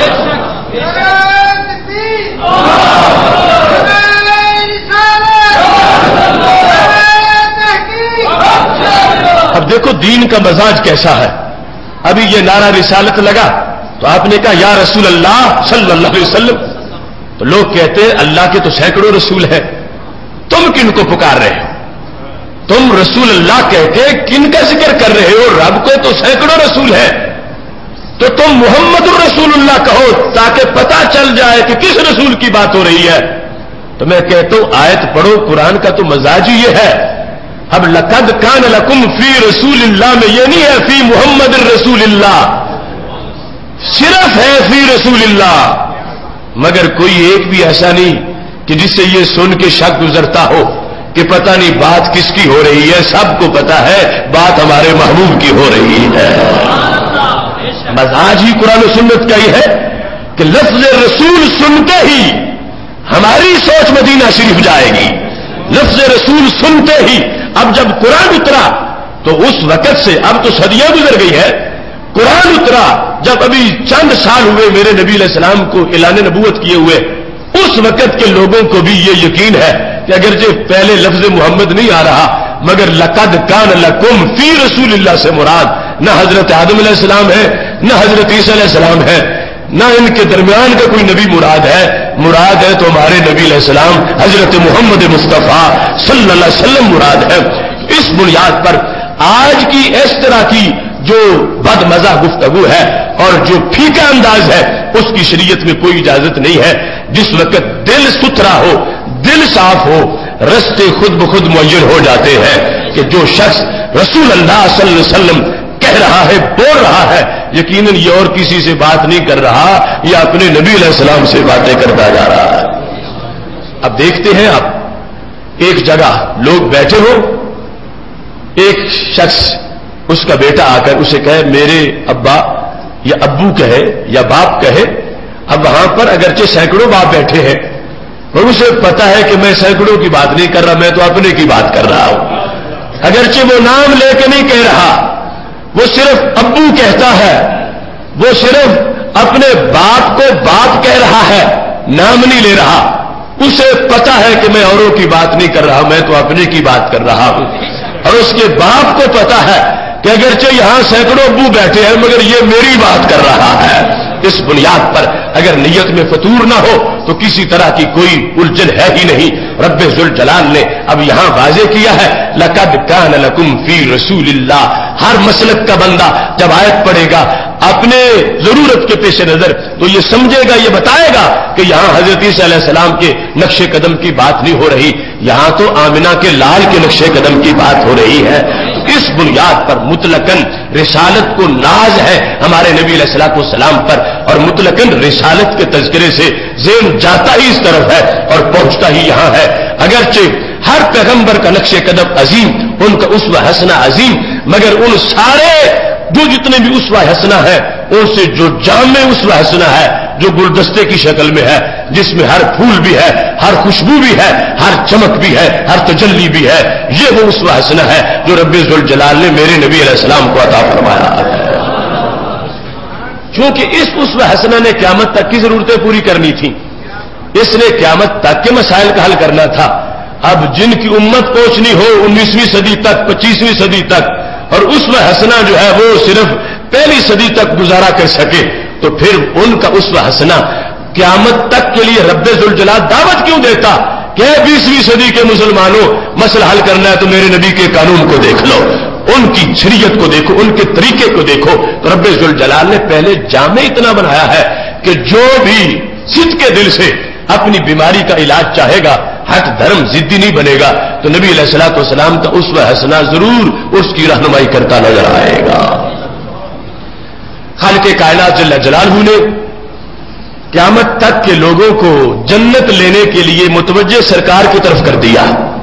اب دیکھو دین کا مزاج کیسا ہے۔ ابھی یہ نعرہ رسالت لگا تو آپ نے کہا یا رسول اللہ صلی اللہ علیہ وسلم، تو لوگ کہتے ہیں اللہ کے تو سینکڑوں رسول ہیں، تم کن کو پکار رہے ہو؟ تم رسول اللہ کہہ کے کن کا ذکر کر رہے ہو؟ رب کو تو سینکڑوں رسول ہیں، تو تم محمد الرسول اللہ کہو تاکہ پتہ چل جائے کہ کس رسول کی بات ہو رہی ہے۔ تو میں کہتا ہوں آیت پڑھو، قرآن کا تو مزاج ہی یہ ہے۔ اب لقد کان لکم فی رسول اللہ میں یہ نہیں ہے فی محمد الرسول اللہ، صرف ہے فی رسول اللہ، مگر کوئی ایک بھی ایسا نہیں کہ جس سے یہ سن کے شک گزرتا ہو کہ پتہ نہیں بات کس کی ہو رہی ہے۔ سب کو پتہ ہے بات ہمارے محبوب کی ہو رہی ہے۔ مزاج ہی قرآن و سنت کا ہی ہے کہ لفظ رسول سنتے ہی ہماری سوچ مدینہ شریف جائے گی۔ لفظ رسول سنتے ہی اب جب قرآن اترا تو اس وقت سے اب تو صدیاں گزر گئی ہے، قرآن اترا جب ابھی چند سال ہوئے میرے نبی علیہ السلام کو اعلان نبوت کیے ہوئے، اس وقت کے لوگوں کو بھی یہ یقین ہے کہ اگرچہ پہلے لفظ محمد نہیں آ رہا مگر لقد کان لکم فی رسول اللہ سے مراد نہ حضرت آدم علیہ السلام ہے نہ حضرت عیسیٰ علیہ السلام ہے، نہ ان کے درمیان کا کوئی نبی مراد ہے تو ہمارے نبی علیہ السلام حضرت محمد مصطفیٰ صلی اللہ علیہ وسلم مراد ہے. اس بنیاد پر آج کی اس طرح کی جو بد مزہ گفتگو ہے اور جو پھیکا انداز ہے اس کی شریعت میں کوئی اجازت نہیں ہے. جس وقت دل ستھرا ہو، دل صاف ہو، رستے خود بخود معین ہو جاتے ہیں کہ جو شخص رسول اللہ صلی اللہ علیہ وسلم کہہ رہا ہے، بول رہا ہے، یقیناً یہ اور کسی سے بات نہیں کر رہا، یا اپنے نبی علیہ السلام سے باتیں کرتا جا رہا ہے. اب دیکھتے ہیں آپ ایک جگہ لوگ بیٹھے ہو، ایک شخص اس کا بیٹا آ کر اسے کہے میرے ابا یا ابو کہے یا باپ کہے. اب وہاں پر اگرچہ سینکڑوں باپ بیٹھے ہیں اور اسے پتا ہے کہ میں سینکڑوں کی بات نہیں کر رہا، میں تو اپنے کی بات کر رہا ہوں. اگرچہ وہ نام لے کے نہیں کہہ رہا، وہ صرف ابو کہتا ہے، وہ صرف اپنے باپ کو باپ کہہ رہا ہے، نام نہیں لے رہا. اسے پتا ہے کہ میں اوروں کی بات نہیں کر رہا، میں تو اپنے کی بات کر رہا ہوں. اور اس کے باپ کو پتا ہے کہ اگرچہ یہاں سینکڑوں ابو بیٹھے ہیں مگر یہ میری بات کر رہا ہے. اس بنیاد پر اگر نیت میں فطور نہ ہو تو کسی طرح کی کوئی الجھن ہے ہی نہیں. رب ذوالجلال نے اب یہاں واضح کیا ہے لقد کان لکم فی رسول اللہ. ہر مسلک کا بندہ جب آیت پڑھے گا اپنے ضرورت کے پیش نظر تو یہ سمجھے گا، یہ بتائے گا کہ یہاں حضرت عیسیٰ علیہ السلام کے نقش قدم کی بات نہیں ہو رہی، یہاں تو آمنہ کے لال کے نقش قدم کی بات ہو رہی ہے. اس بنیاد پر مطلقاً رسالت کو ناز ہے ہمارے نبی علیہ الصلوۃ والسلام پر، اور مطلقاً رسالت کے تذکرے سے ذہن جاتا ہی اس طرف ہے اور پہنچتا ہی یہاں ہے. اگرچہ ہر پیغمبر کا نقش قدم عظیم، ان کا اسوہ حسنہ عظیم، مگر ان سارے جو جتنے بھی اسوہ حسنہ ہے ان سے جو جامع اسوہ حسنہ ہے، جو گلدستے کی شکل میں ہے، جس میں ہر پھول بھی ہے، ہر خوشبو بھی ہے، ہر چمک بھی ہے، ہر تجلی بھی ہے، یہ وہ اسوہ حسنہ ہے جو رب ذوالجلال نے میرے نبی علیہ السلام کو عطا فرمایا ہے. کیونکہ اس اسوہ حسنہ نے قیامت تک کی ضرورتیں پوری کرنی تھیں، اس نے قیامت تک کے مسائل کا حل کرنا تھا. اب جن کی امت پہنچنی ہو 19ویں صدی تک، 25ویں صدی تک، اور اسوہ حسنہ جو ہے وہ صرف پہلی صدی تک گزارا کر سکے، تو پھر ان کا اسوہ حسنہ قیامت تک کے لیے رب ذوالجلال دعوت کیوں دیتا کہ 20ویں صدی کے مسلمانوں مسئلہ حل کرنا ہے تو میرے نبی کے قانون کو دیکھ لو، ان کی شریعت کو دیکھو، ان کے طریقے کو دیکھو. تو رب ذوالجلال نے پہلے جامع اتنا بنایا ہے کہ جو بھی صدق کے دل سے اپنی بیماری کا علاج چاہے گا، ہٹ دھرم ضدی نہیں بنے گا، تو نبی علیہ الصلوۃ والسلام کا اسوہ حسنہ ضرور اس کی رہنمائی کرتا نظر آئے گا. خالق کائنات جل جلالہ نے قیامت تک کے لوگوں کو جنت لینے کے لیے متوجہ سرکار کی طرف کر دیا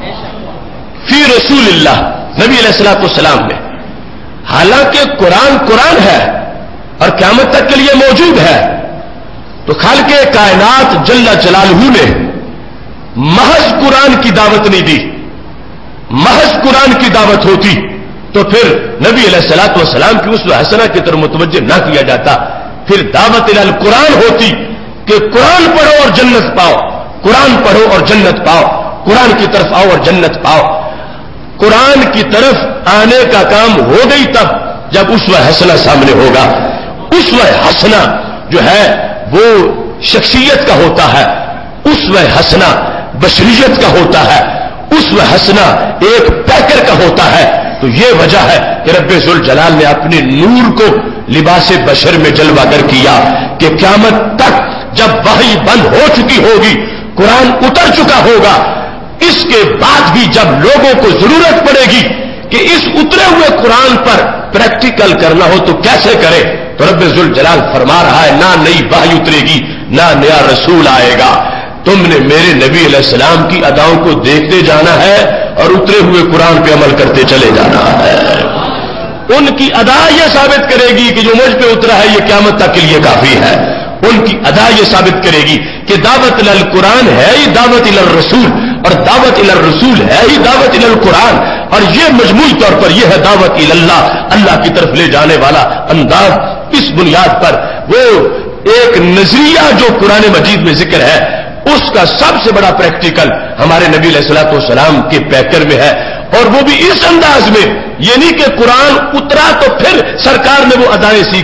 فی رسول اللہ، نبی علیہ الصلوۃ والسلام نے. حالانکہ قرآن ہے اور قیامت تک کے لیے موجود ہے، تو خالق کائنات جل جلالہ نے محض قرآن کی دعوت نہیں دی. محض قرآن کی دعوت ہوتی تو پھر نبی علیہ الصلوۃ والسلام کی اسوہ حسنہ کی طرف متوجہ نہ کیا جاتا. پھر دعوت الی القرآن ہوتی کہ قرآن پڑھو اور جنت پاؤ، قرآن پڑھو اور جنت پاؤ، قرآن کی طرف آؤ اور جنت پاؤ. قرآن کی طرف آنے کا کام ہو گئی تب جب اسوہ حسنہ سامنے ہوگا. اسوہ حسنہ جو ہے وہ شخصیت کا ہوتا ہے، اسوہ حسنہ بشریت کا ہوتا ہے، اسوہ حسنہ ایک پیکر کا ہوتا ہے. تو یہ وجہ ہے کہ رب ذوالجلال نے اپنے نور کو لباس بشر میں جلوہ گر کیا کہ قیامت تک جب وحی بند ہو چکی ہوگی، قرآن اتر چکا ہوگا، اس کے بعد بھی جب لوگوں کو ضرورت پڑے گی کہ اس اترے ہوئے قرآن پر پریکٹیکل کرنا ہو تو کیسے کرے، تو رب ذوالجلال فرما رہا ہے نہ نئی وحی اترے گی، نہ نیا رسول آئے گا. تم نے میرے نبی علیہ السلام کی اداؤں کو دیکھتے جانا ہے اور اترے ہوئے قرآن پہ عمل کرتے چلے جانا ہے. ان کی ادا یہ ثابت کرے گی کہ جو مجھ پہ اترا ہے یہ قیامت تک کے لیے کافی ہے. ان کی ادا یہ ثابت کرے گی کہ دعوت الی القرآن ہے ہی دعوت الی الرسول، اور دعوت الی الرسول ہے ہی دعوت الی القرآن، اور یہ مجموعی طور پر یہ ہے دعوت الی اللہ، اللہ کی طرف لے جانے والا انداز. اس بنیاد پر وہ ایک نظریہ جو قرآن مجید میں ذکر ہے اس کا سب سے بڑا پریکٹیکل ہمارے نبی علیہ الصلوۃ والسلام کے پیکر میں ہے، اور وہ بھی اس انداز میں، یہ نہیں کہ قرآن اترا تو پھر سرکار نے وہ ادائیں سیکھیں،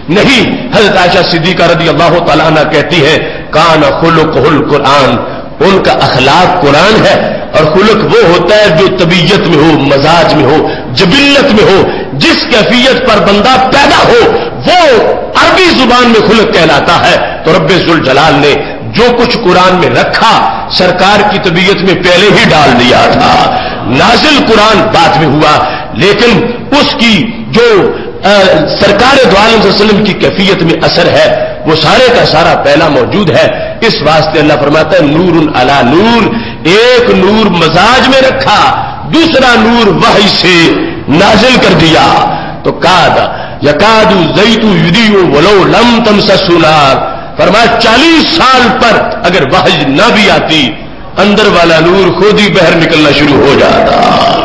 نہیں، حضرت عائشہ صدیقہ رضی اللہ تعالیٰ عنہ کہتی ہے کان خلقہ القرآن، ان کا اخلاق قرآن ہے، اور خلق وہ ہوتا ہے جو طبیعت میں ہو، مزاج میں ہو، جبلت میں ہو، جس کیفیت پر بندہ پیدا ہو وہ عربی زبان میں خلق کہلاتا ہے۔ تو رب ذوالجلال نے جو کچھ قرآن میں رکھا سرکار کی طبیعت میں پہلے ہی ڈال دیا تھا، نازل قرآن بعد میں ہوا، لیکن اس کی جو سرکار دو عالم صلی اللہ علیہ وسلم کی کیفیت میں اثر ہے وہ سارے کا سارا پہلا موجود ہے۔ اس واسطے اللہ فرماتا ہے نور علی نور، ایک نور مزاج میں رکھا، دوسرا نور وحی سے نازل کر دیا۔ تو کاد یکاد زیت یضیء ولو لم تمسسہ نار، فرمایا 40 سال پر اگر وحی نہ بھی آتی اندر والا نور خود ہی باہر نکلنا شروع ہو جاتا۔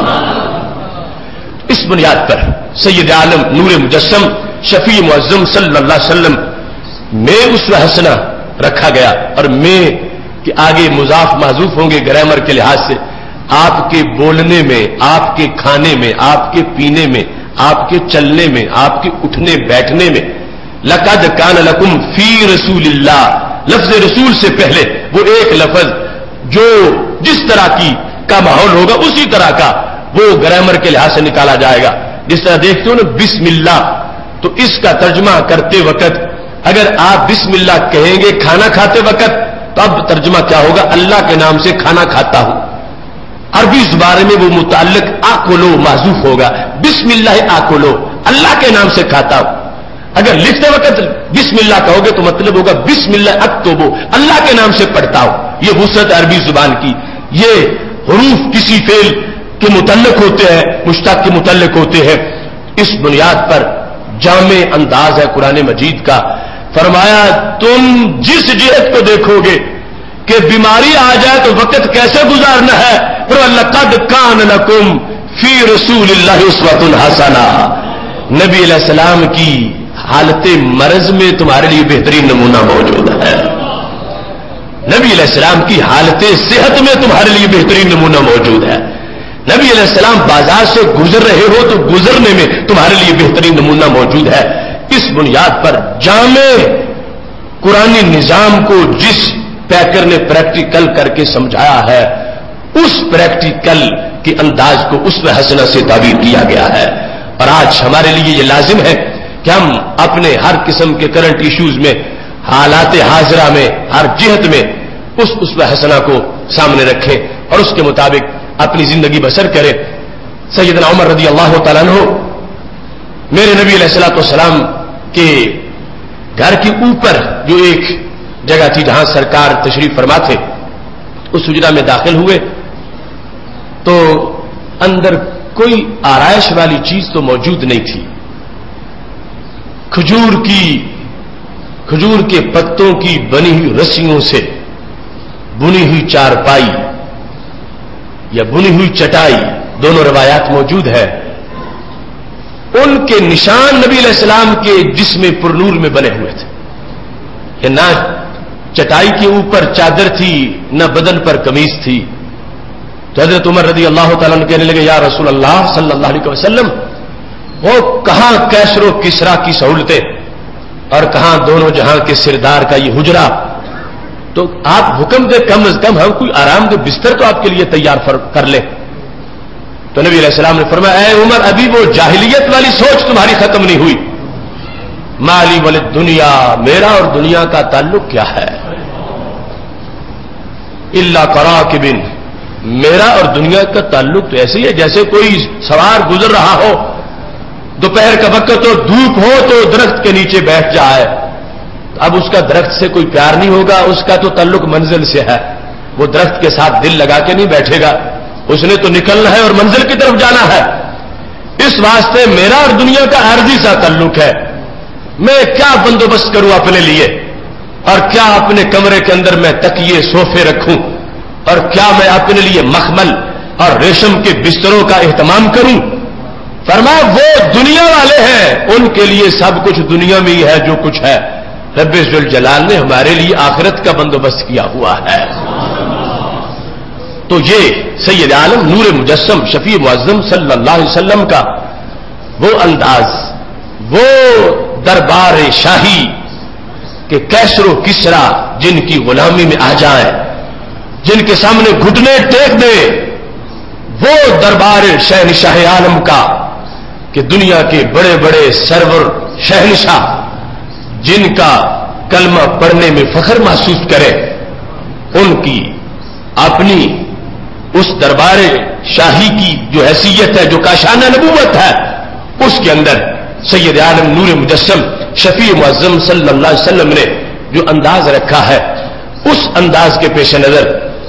اس بنیاد پر سید عالم نور مجسم شفیع معظم صلی اللہ علیہ وسلم میں اسوہ حسنہ رکھا گیا، اور میں کہ آگے مضاف محذوف ہوں گے گرامر کے لحاظ سے، آپ کے بولنے میں، آپ کے کھانے میں، آپ کے پینے میں، آپ کے چلنے میں، آپ کے اٹھنے بیٹھنے میں لقد کان لکم فی رسول اللہ، لفظ رسول سے پہلے وہ ایک لفظ جو جس طرح کی کا ماحول ہوگا اسی طرح کا وہ گرامر کے لحاظ سے نکالا جائے گا۔ جس طرح دیکھتے ہو نا بسم اللہ، تو اس کا ترجمہ کرتے وقت اگر آپ بسم اللہ کہیں گے کھانا کھاتے وقت تو اب ترجمہ کیا ہوگا؟ اللہ کے نام سے کھانا کھاتا ہوں۔ عربی زبان میں وہ متعلق آکولو محذوف ہوگا، بسم اللہ آکولو، اللہ کے نام سے کھاتا ہوں۔ اگر لکھتے وقت بسم اللہ کہو گے تو مطلب ہوگا بسم اللہ اکتبو، اللہ کے نام سے پڑھتا ہوں۔ یہ وسعت عربی زبان کی، یہ حروف کسی فعل کے متعلق ہوتے ہیں، مشتق کے متعلق ہوتے ہیں۔ اس بنیاد پر جامع انداز ہے قرآن مجید کا۔ فرمایا تم جس جہت کو دیکھو گے کہ بیماری آ جائے تو وقت کیسے گزارنا ہے، لقد کان لکم فی رسول اللہ اسوۃ حسنہ، نبی علیہ السلام کی حالت مرض میں تمہارے لیے بہترین نمونہ موجود ہے، نبی علیہ السلام کی حالت صحت میں تمہارے لیے بہترین نمونہ موجود ہے، نبی علیہ السلام بازار سے گزر رہے ہو تو گزرنے میں تمہارے لیے بہترین نمونہ موجود ہے۔ اس بنیاد پر جامع قرآنی نظام کو جس پیکر نے پریکٹیکل کر کے سمجھایا ہے اس پریکٹیکل کے انداز کو اس میں حسنہ سے تعبیر کیا گیا ہے۔ اور آج ہمارے لیے یہ لازم ہے کہ ہم اپنے ہر قسم کے کرنٹ ایشوز میں، حالات حاضرہ میں، ہر جہت میں اس میں حسنہ کو سامنے رکھیں اور اس کے مطابق اپنی زندگی بسر کریں۔ سیدنا عمر رضی اللہ تعالیٰ عنہ میرے نبی علیہ الصلوۃ والسلام کے گھر کے اوپر جو ایک جگہ تھی جہاں سرکار تشریف فرما تھے، اس حجرہ میں داخل ہوئے تو اندر کوئی آرائش والی چیز تو موجود نہیں تھی۔ کھجور کے پتوں کی بنی ہوئی رسیوں سے بنی ہوئی چارپائی یا بنی ہوئی چٹائی، دونوں روایات موجود ہے، ان کے نشان نبی علیہ السلام کے جسم پرنور میں بنے ہوئے تھے کہ نہ چٹائی کے اوپر چادر تھی نہ بدن پر قمیض تھی۔ تو حضرت عمر رضی اللہ تعالیٰ عنہ کہنے لگے یا رسول اللہ صلی اللہ علیہ وسلم، وہ کہاں کیسر و کسرا کی سہولتیں اور کہاں دونوں جہاں کے سردار کا یہ حجرہ، تو آپ حکم دے کم از کم ہم کوئی آرام دہ بستر تو آپ کے لیے تیار کر لیں۔ تو نبی علیہ السلام نے فرمایا اے عمر، ابھی وہ جاہلیت والی سوچ تمہاری ختم نہیں ہوئی۔ مالی ولد دنیا، میرا اور دنیا کا تعلق کیا ہے؟ الا کراکبن، میرا اور دنیا کا تعلق تو ایسے ہی ہے جیسے کوئی سوار گزر رہا ہو، دوپہر کا وقت ہو، دھوپ ہو تو درخت کے نیچے بیٹھ جائے، اب اس کا درخت سے کوئی پیار نہیں ہوگا، اس کا تو تعلق منزل سے ہے، وہ درخت کے ساتھ دل لگا کے نہیں بیٹھے گا، اس نے تو نکلنا ہے اور منزل کی طرف جانا ہے۔ اس واسطے میرا اور دنیا کا عارضی سا تعلق ہے، میں کیا بندوبست کروں اپنے لیے، اور کیا اپنے کمرے کے اندر میں تکیے صوفے رکھوں، اور کیا میں اپنے لیے مخمل اور ریشم کے بستروں کا اہتمام کروں۔ فرمایا وہ دنیا والے ہیں، ان کے لیے سب کچھ دنیا میں ہی ہے جو کچھ ہے، رب ذوالجلال نے ہمارے لیے آخرت کا بندوبست کیا ہوا ہے۔ تو یہ سید عالم نور مجسم شفیع معظم صلی اللہ علیہ وسلم کا وہ انداز، وہ دربار شاہی کہ کیسر و کسرا جن کی غلامی میں آ جائیں، جن کے سامنے گھٹنے ٹیک دے، وہ دربار شہنشاہ عالم کا کہ دنیا کے بڑے بڑے سرور شہنشاہ جن کا کلمہ پڑھنے میں فخر محسوس کرے، ان کی اپنی اس دربار شاہی کی جو حیثیت ہے، جو کاشانہ نبوت ہے، اس کے اندر سید عالم نور مجسم شفیع معظم صلی اللہ علیہ وسلم نے جو انداز رکھا ہے، اس انداز کے پیش نظر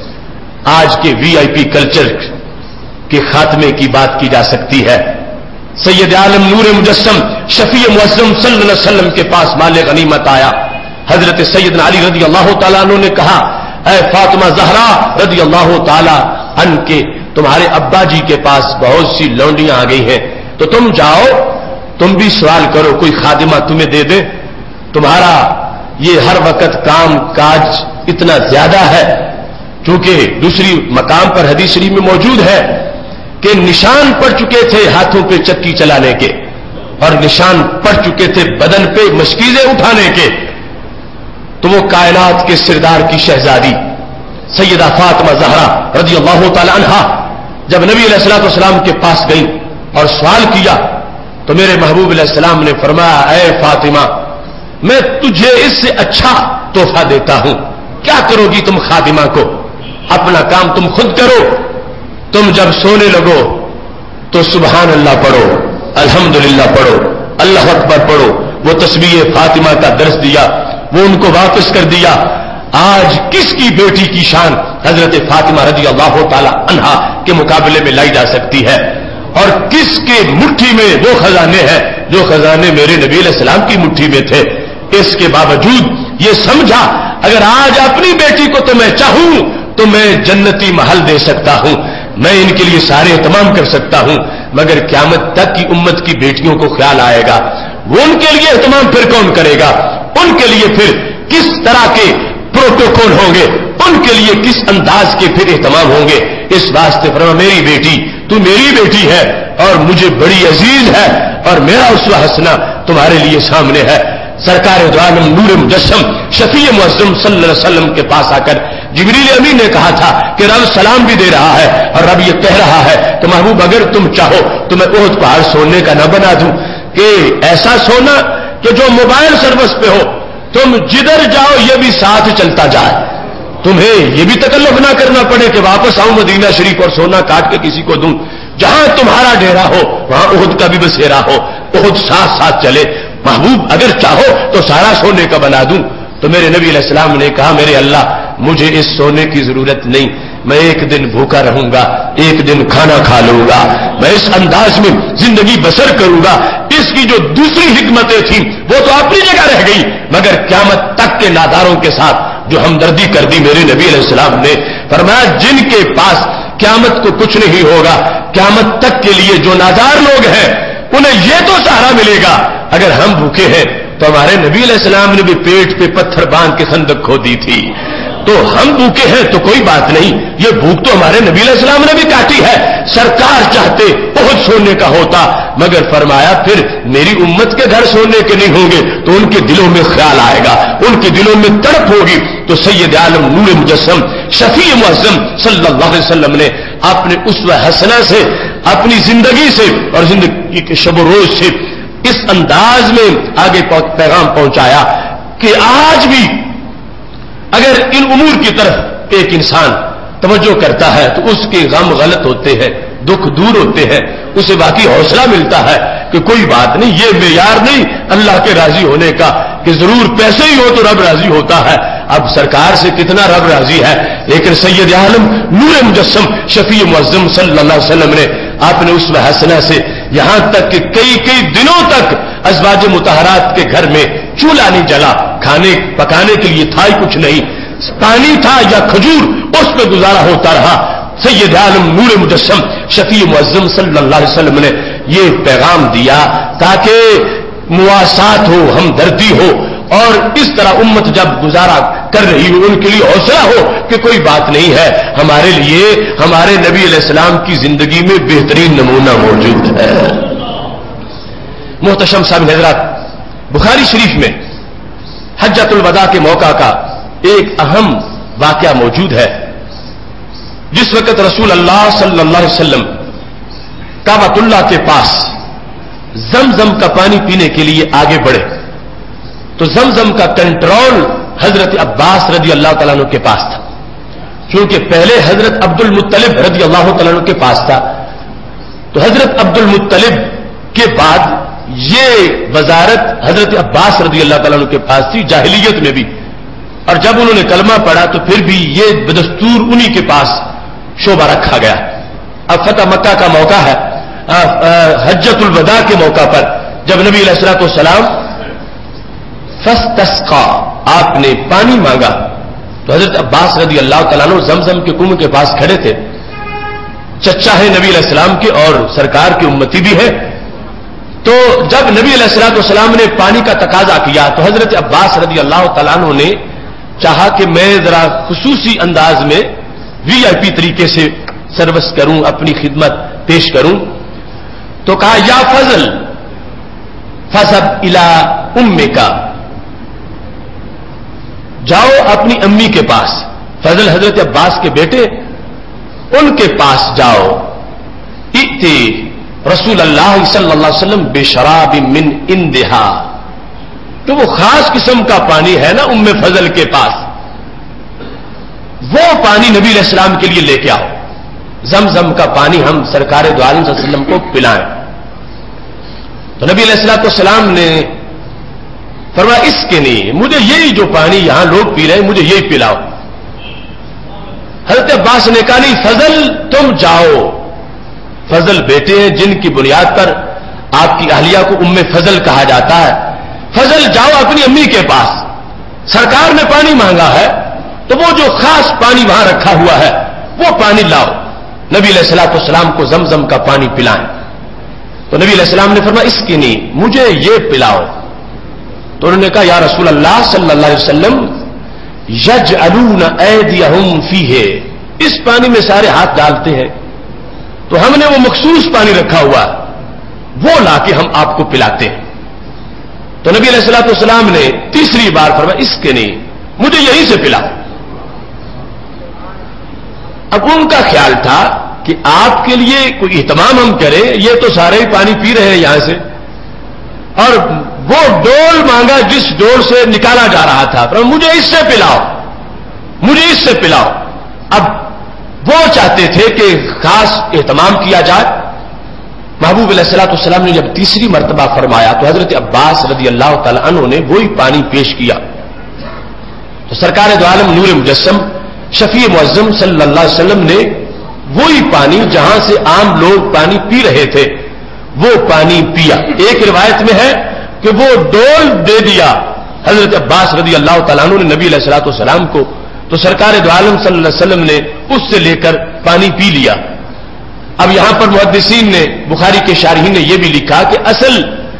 آج کے وی آئی پی کلچر کے خاتمے کی بات کی جا سکتی ہے۔ سید عالم نور مجسم شفیع معظم صلی اللہ علیہ وسلم کے پاس مال غنیمت آیا، حضرت سیدنا علی رضی اللہ تعالیٰ عنہ نے کہا، اے فاطمہ زہرا رضی اللہ تعالیٰ عنہ کے تمہارے ابا جی کے پاس بہت سی لونڈیاں آ گئی ہیں، تو تم جاؤ، تم بھی سوال کرو، کوئی خادمہ تمہیں دے دے، تمہارا یہ ہر وقت کام کاج اتنا زیادہ ہے۔ چونکہ دوسری مقام پر حدیث شریف میں موجود ہے کہ نشان پڑ چکے تھے ہاتھوں پہ چکی چلانے کے، اور نشان پڑ چکے تھے بدن پہ مشکیزیں اٹھانے کے، تو وہ کائنات کے سردار کی شہزادی سیدہ فاطمہ زہرا رضی اللہ تعالی عنہا جب نبی علیہ الصلوۃ والسلام کے پاس گئی اور سوال کیا، تو میرے محبوب علیہ السلام نے فرمایا، اے فاطمہ، میں تجھے اس سے اچھا تحفہ دیتا ہوں، کیا کرو گی تم خادمہ کو؟ اپنا کام تم خود کرو، تم جب سونے لگو تو سبحان اللہ پڑھو، الحمدللہ پڑھو، اللہ اکبر پڑھو، وہ تسبیح فاطمہ کا درس دیا، وہ ان کو واپس کر دیا۔ آج کس کی بیٹی کی شان حضرت فاطمہ رضی اللہ تعالی عنہا کے مقابلے میں لائی جا سکتی ہے؟ اور کس کے مٹھی میں وہ خزانے ہیں جو خزانے میرے نبی علیہ السلام کی مٹھی میں تھے؟ اس کے باوجود یہ سمجھا اگر آج اپنی بیٹی کو تو میں چاہوں تو میں جنتی محل دے سکتا ہوں، میں ان کے لیے سارے اہتمام کر سکتا ہوں، مگر قیامت تک کی امت کی بیٹیوں کو خیال آئے گا، وہ ان کے لیے اہتمام پھر کون کرے گا؟ ان کے لیے پھر کس طرح کے پروٹوکول ہوں گے؟ ان کے لیے کس انداز کے پھر اہتمام ہوں گے؟ اس واسطے فرما میری بیٹی تو میری بیٹی ہے اور مجھے بڑی عزیز ہے، اور میرا اسوہ حسنہ تمہارے لیے سامنے ہے۔ سرکار دو عالم نور مجسم شفیع معظم صلی اللہ علیہ وسلم کے پاس آ کر جبریل امین نے کہا تھا کہ رب سلام بھی دے رہا ہے اور رب یہ کہہ رہا ہے کہ محبوب اگر تم چاہو تو میں احد پہاڑ سونے کا نہ بنا دوں، کہ ایسا سونا کہ جو موبائل سروس پہ ہو، تم جدھر جاؤ یہ بھی ساتھ چلتا جائے، تمہیں یہ بھی تکلف نہ کرنا پڑے کہ واپس آؤں مدینہ شریف اور سونا کاٹ کے کسی کو دوں، جہاں تمہارا ڈیرا ہو وہاں احد کا بھی بسیرا ہو، احد ساتھ ساتھ چلے، محبوب اگر چاہو تو سارا سونے کا بنا دوں۔ تو میرے نبی علیہ السلام نے کہا، میرے اللہ مجھے اس سونے کی ضرورت نہیں، میں ایک دن بھوکا رہوں گا، ایک دن کھانا کھا لوں گا، میں اس انداز میں زندگی بسر کروں گا۔ اس کی جو دوسری حکمتیں تھیں وہ تو اپنی جگہ رہ گئی، مگر قیامت تک کے ناداروں کے ساتھ جو ہمدردی کر دی میرے نبی علیہ السلام نے فرمایا، جن کے پاس قیامت کو کچھ نہیں ہوگا، قیامت تک کے لیے جو نادار لوگ ہیں انہیں یہ تو سہارا ملے گا۔ اگر ہم بھوکے ہیں تو ہمارے نبی علیہ السلام نے بھی پیٹ پہ پتھر باندھ کے خندق کھودی تھی، تو ہم بھوکے ہیں تو کوئی بات نہیں، یہ بھوک تو ہمارے نبی علیہ السلام نے بھی کاٹی ہے۔ سرکار چاہتے بہت سونے کا ہوتا، مگر فرمایا پھر میری امت کے گھر سونے کے نہیں ہوں گے تو ان کے دلوں میں خیال آئے گا، ان کے دلوں میں تڑپ ہوگی۔ تو سید عالم نور مجسم شفیع معظم صلی اللہ علیہ وسلم نے اپنے اسوہ حسنہ سے، اپنی زندگی سے اور زندگی کے شب و روز سے اس انداز میں آگے پیغام پہنچایا کہ آج بھی اگر ان امور کی طرف ایک انسان توجہ کرتا ہے تو اس کے غم غلط ہوتے ہیں، دکھ دور ہوتے ہیں، اسے باقی حوصلہ ملتا ہے کہ کوئی بات نہیں، یہ معیار نہیں اللہ کے راضی ہونے کا کہ ضرور پیسے ہی ہو تو رب راضی ہوتا ہے۔ اب سرکار سے کتنا رب راضی ہے، لیکن سید عالم نور مجسم شفیع معظم صلی اللہ علیہ وسلم نے اپنے اسوہ حسنہ سے یہاں تک کہ کئی دنوں تک ازواج مطہرات کے گھر میں چولہا نہیں جلا، کھانے پکانے کے لیے تھا ہی کچھ نہیں، پانی تھا یا کھجور، اس پہ گزارا ہوتا رہا۔ سید عالم نور مجسم شفیع معظم صلی اللہ علیہ وسلم نے یہ پیغام دیا تاکہ مواسات ہو، ہمدردی ہو، اور اس طرح امت جب گزارا کر رہی ہو ان کے لیے حوصلہ ہو کہ کوئی بات نہیں ہے، ہمارے لیے ہمارے نبی علیہ السلام کی زندگی میں بہترین نمونہ موجود ہے۔ محتشم صاحب حضرات، بخاری شریف میں حجۃ الوداع کے موقع کا ایک اہم واقعہ موجود ہے. جس وقت رسول اللہ صلی اللہ علیہ وسلم کعبۃ اللہ کے پاس زمزم کا پانی پینے کے لیے آگے بڑھے تو زمزم کا کنٹرول حضرت عباس رضی اللہ تعالیٰ عنہ کے پاس تھا. کیونکہ پہلے حضرت عبد المطلب رضی اللہ تعالیٰ عنہ کے پاس تھا، تو حضرت عبد المطلب کے بعد یہ وزارت حضرت عباس رضی اللہ تعالیٰ عنہ کے پاس تھی جاہلیت میں بھی، اور جب انہوں نے کلمہ پڑھا تو پھر بھی یہ بدستور انہی کے پاس شعبہ رکھا گیا. اب فتح مکہ کا موقع ہے، حجۃ الوداع کے موقع پر جب نبی علیہ الصلوۃ والسلام فاستسقا آپ نے پانی مانگا تو حضرت عباس رضی اللہ تعالیٰ عنہ زمزم کے کنویں کے پاس کھڑے تھے. چچا ہے نبی علیہ السلام کے اور سرکار کی امتی بھی ہے. تو جب نبی علیہ الصلوۃ والسلام نے پانی کا تقاضا کیا تو حضرت عباس رضی اللہ تعالیٰ عنہ نے چاہا کہ میں ذرا خصوصی انداز میں وی آئی پی طریقے سے سروس کروں، اپنی خدمت پیش کروں. تو کہا یا فضل فذهب الى امک، جاؤ اپنی امی کے پاس. فضل حضرت عباس کے بیٹے، ان کے پاس جاؤ. ائتی رسول اللہ صلی اللہ علیہ وسلم بشراب من عندها، تو وہ خاص قسم کا پانی ہے نا ام فضل کے پاس، وہ پانی نبی علیہ السلام کے لیے لے کے آؤ. زمزم کا پانی ہم سرکار دو عالم صلی اللہ علیہ وسلم کو پلائیں. تو نبی علیہ الصلوۃ والسلام نے فرمایا اس کے نہیں، مجھے یہی جو پانی یہاں لوگ پی رہے ہیں مجھے یہی پلاؤ. حضرت عباس نے کہا نہیں فضل تم جاؤ. فضل بیٹے ہیں جن کی بنیاد پر آپ کی اہلیہ کو ام فضل کہا جاتا ہے. فضل جاؤ اپنی امی کے پاس، سرکار نے پانی مانگا ہے تو وہ جو خاص پانی وہاں رکھا ہوا ہے وہ پانی لاؤ، نبی علیہ الصلوۃ والسلام کو زمزم کا پانی پلائیں. تو نبی علیہ السلام نے فرمایا اس کی نہیں، مجھے یہ پلاؤ. تو انہوں نے کہا یا رسول اللہ صلی اللہ علیہ وسلم یجعلون ایدیہم فیہ، اس پانی میں سارے ہاتھ ڈالتے ہیں، تو ہم نے وہ مخصوص پانی رکھا ہوا وہ لا کے ہم آپ کو پلاتے ہیں. تو نبی علیہ الصلوۃ والسلام نے تیسری بار فرمایا اس کے نہیں، مجھے یہیں سے پلاؤ. اب ان کا خیال تھا کہ آپ کے لیے کوئی اہتمام ہم کریں، یہ تو سارے ہی پانی پی رہے ہیں یہاں سے، اور وہ ڈول مانگا جس ڈول سے نکالا جا رہا تھا، پر مجھے اس سے پلاؤ، مجھے اس سے پلاؤ. اب وہ چاہتے تھے کہ خاص اہتمام کیا جائے. محبوب علیہ الصلوۃ والسلام نے جب تیسری مرتبہ فرمایا تو حضرت عباس رضی اللہ تعالی عنہ نے وہی پانی پیش کیا. تو سرکار دو عالم نور مجسم شفیع معظم صلی اللہ علیہ وسلم نے وہی پانی جہاں سے عام لوگ پانی پی رہے تھے وہ پانی پیا. ایک روایت میں ہے کہ وہ ڈول دے دیا حضرت عباس رضی اللہ تعالیٰ عنہ نے نبی علیہ الصلوۃ والسلام کو، تو سرکار دو عالم صلی اللہ علیہ وسلم نے اس سے لے کر پانی پی لیا. اب یہاں پر محدثین نے، بخاری کے شارحین نے یہ بھی لکھا کہ اصل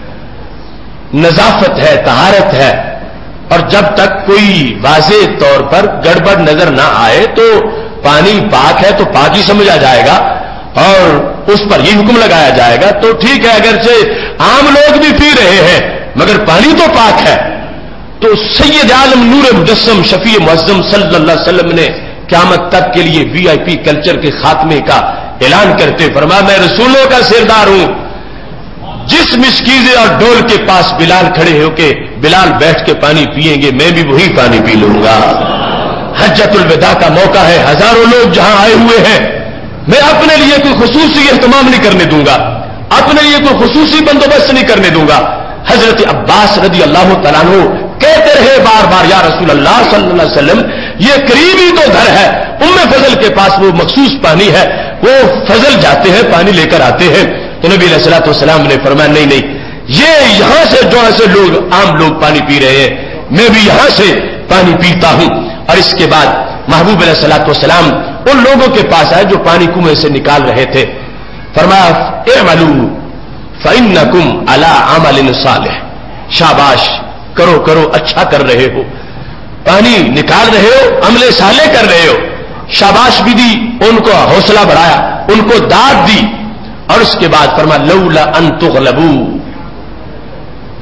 نظافت ہے، طہارت ہے، اور جب تک کوئی واضح طور پر گڑبڑ نظر نہ آئے تو پانی پاک ہے تو پاک ہی سمجھا جائے گا اور اس پر یہ حکم لگایا جائے گا. تو ٹھیک ہے اگرچہ عام لوگ بھی پی رہے ہیں مگر پانی تو پاک ہے. تو سید عالم نور مجسم شفیع معظم صلی اللہ علیہ وسلم نے قیامت تک کے لیے وی آئی پی کلچر کے خاتمے کا اعلان کرتے فرمایا میں رسولوں کا سردار ہوں. جس مسکیزے اور ڈول کے پاس بلال کھڑے ہو کے بلال بیٹھ کے پانی پیئیں گے میں بھی وہی پانی پی لوں گا. حجۃ الوداع کا موقع ہے، ہزاروں لوگ جہاں آئے ہوئے ہیں، میں اپنے لیے کوئی خصوصی اہتمام نہیں کرنے دوں گا، اپنے لیے کوئی خصوصی بندوبست نہیں کرنے دوں گا. حضرت عباس رضی اللہ تعالیٰ عنہ کہتے رہے بار بار یا رسول اللہ صلی اللہ علیہ وسلم یہ قریبی تو گھر ہے، ام فضل کے پاس وہ مخصوص پانی ہے، وہ فضل جاتے ہیں پانی لے کر آتے ہیں. تو نبی علیہ الصلوۃ والسلام نے فرمایا نہیں، یہ یہاں سے جو ایسے لوگ عام لوگ پانی پی رہے ہیں میں بھی یہاں سے پانی پیتا ہوں. اور اس کے بعد محبوب علیہ الصلوۃ والسلام ان لوگوں کے پاس آئے جو پانی کنویں سے نکال رہے تھے. فرمایا اعملوا فانکم علی عمل صالح، شاباش کرو اچھا کر رہے ہو، پانی نکال رہے ہو، عمل صالح کر رہے ہو. شاباش بھی دی، ان کو حوصلہ بڑھایا، ان کو داد دی. اور اس کے بعد فرمایا لولا ان تغلبوا،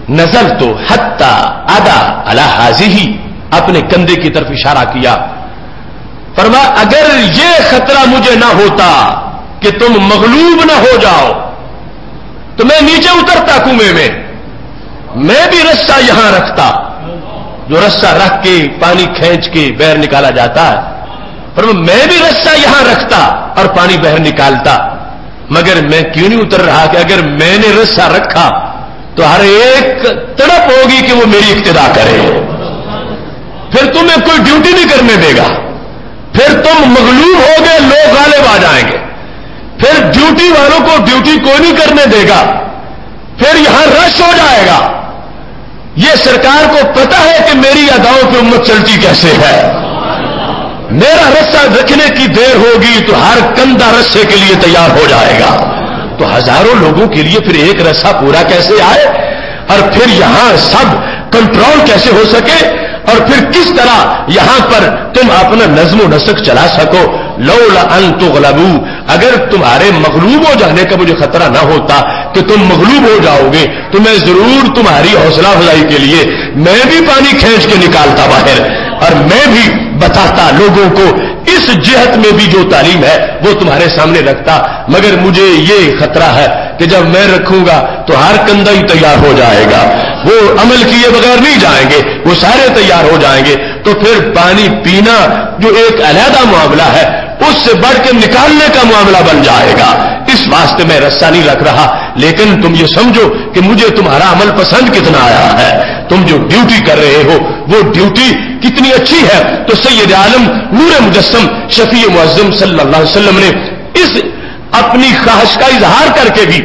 نزل تو حتی ادا علی ہذہ، اپنے کندھے کی طرف اشارہ کیا. فرمایا اگر یہ خطرہ مجھے نہ ہوتا کہ تم مغلوب نہ ہو جاؤ تو میں نیچے اترتا کنویں میں بھی رسہ یہاں رکھتا، جو رسہ رکھ کے پانی کھینچ کے باہر نکالا جاتا ہے. فرمایا میں بھی رسہ یہاں رکھتا اور پانی باہر نکالتا، مگر میں کیوں نہیں اتر رہا کہ اگر میں نے رسہ رکھا تو ہر ایک تڑپ ہوگی کہ وہ میری اقتدا کرے، پھر تمہیں کوئی ڈیوٹی نہیں کرنے دے گا، پھر تم مغلوب ہو گئے، لوگ غالب آ جائیں گے، پھر ڈیوٹی والوں کو ڈیوٹی کوئی نہیں کرنے دے گا، پھر یہاں رش ہو جائے گا. یہ سرکار کو پتا ہے کہ میری اداؤں پہ امت چلتی کیسے ہے. میرا رسہ رکھنے کی دیر ہوگی تو ہر کندھا رسے کے لیے تیار ہو جائے گا، تو ہزاروں لوگوں کے لیے پھر ایک رسہ پورا کیسے آئے، اور پھر یہاں سب کنٹرول کیسے ہو سکے، اور پھر کس طرح یہاں پر تم اپنا نظم و نسق چلا سکو. لولا ان تغلبوا، اگر تمہارے مغلوب ہو جانے کا مجھے خطرہ نہ ہوتا کہ تم مغلوب ہو جاؤ گے تو میں ضرور تمہاری حوصلہ افزائی کے لیے میں بھی پانی کھینچ کے نکالتا باہر، اور میں بھی بتاتا لوگوں کو اس جہت میں بھی جو تعلیم ہے وہ تمہارے سامنے رکھتا. مگر مجھے یہ خطرہ ہے کہ جب میں رکھوں گا تو ہر کندھا ہی تیار ہو جائے گا، وہ عمل کیے بغیر نہیں جائیں گے، وہ سارے تیار ہو جائیں گے، تو پھر پانی پینا جو ایک علیحدہ معاملہ ہے اس سے بڑھ کے نکالنے کا معاملہ بن جائے گا. اس واسطے میں رسہ نہیں رکھ رہا. لیکن تم یہ سمجھو کہ مجھے تمہارا عمل پسند کتنا آیا ہے، تم جو ڈیوٹی کر رہے ہو وہ ڈیوٹی کتنی اچھی ہے. تو سید عالم نور مجسم شفیع معظم صلی اللہ علیہ وسلم نے اس اپنی خواہش کا اظہار کر کے بھی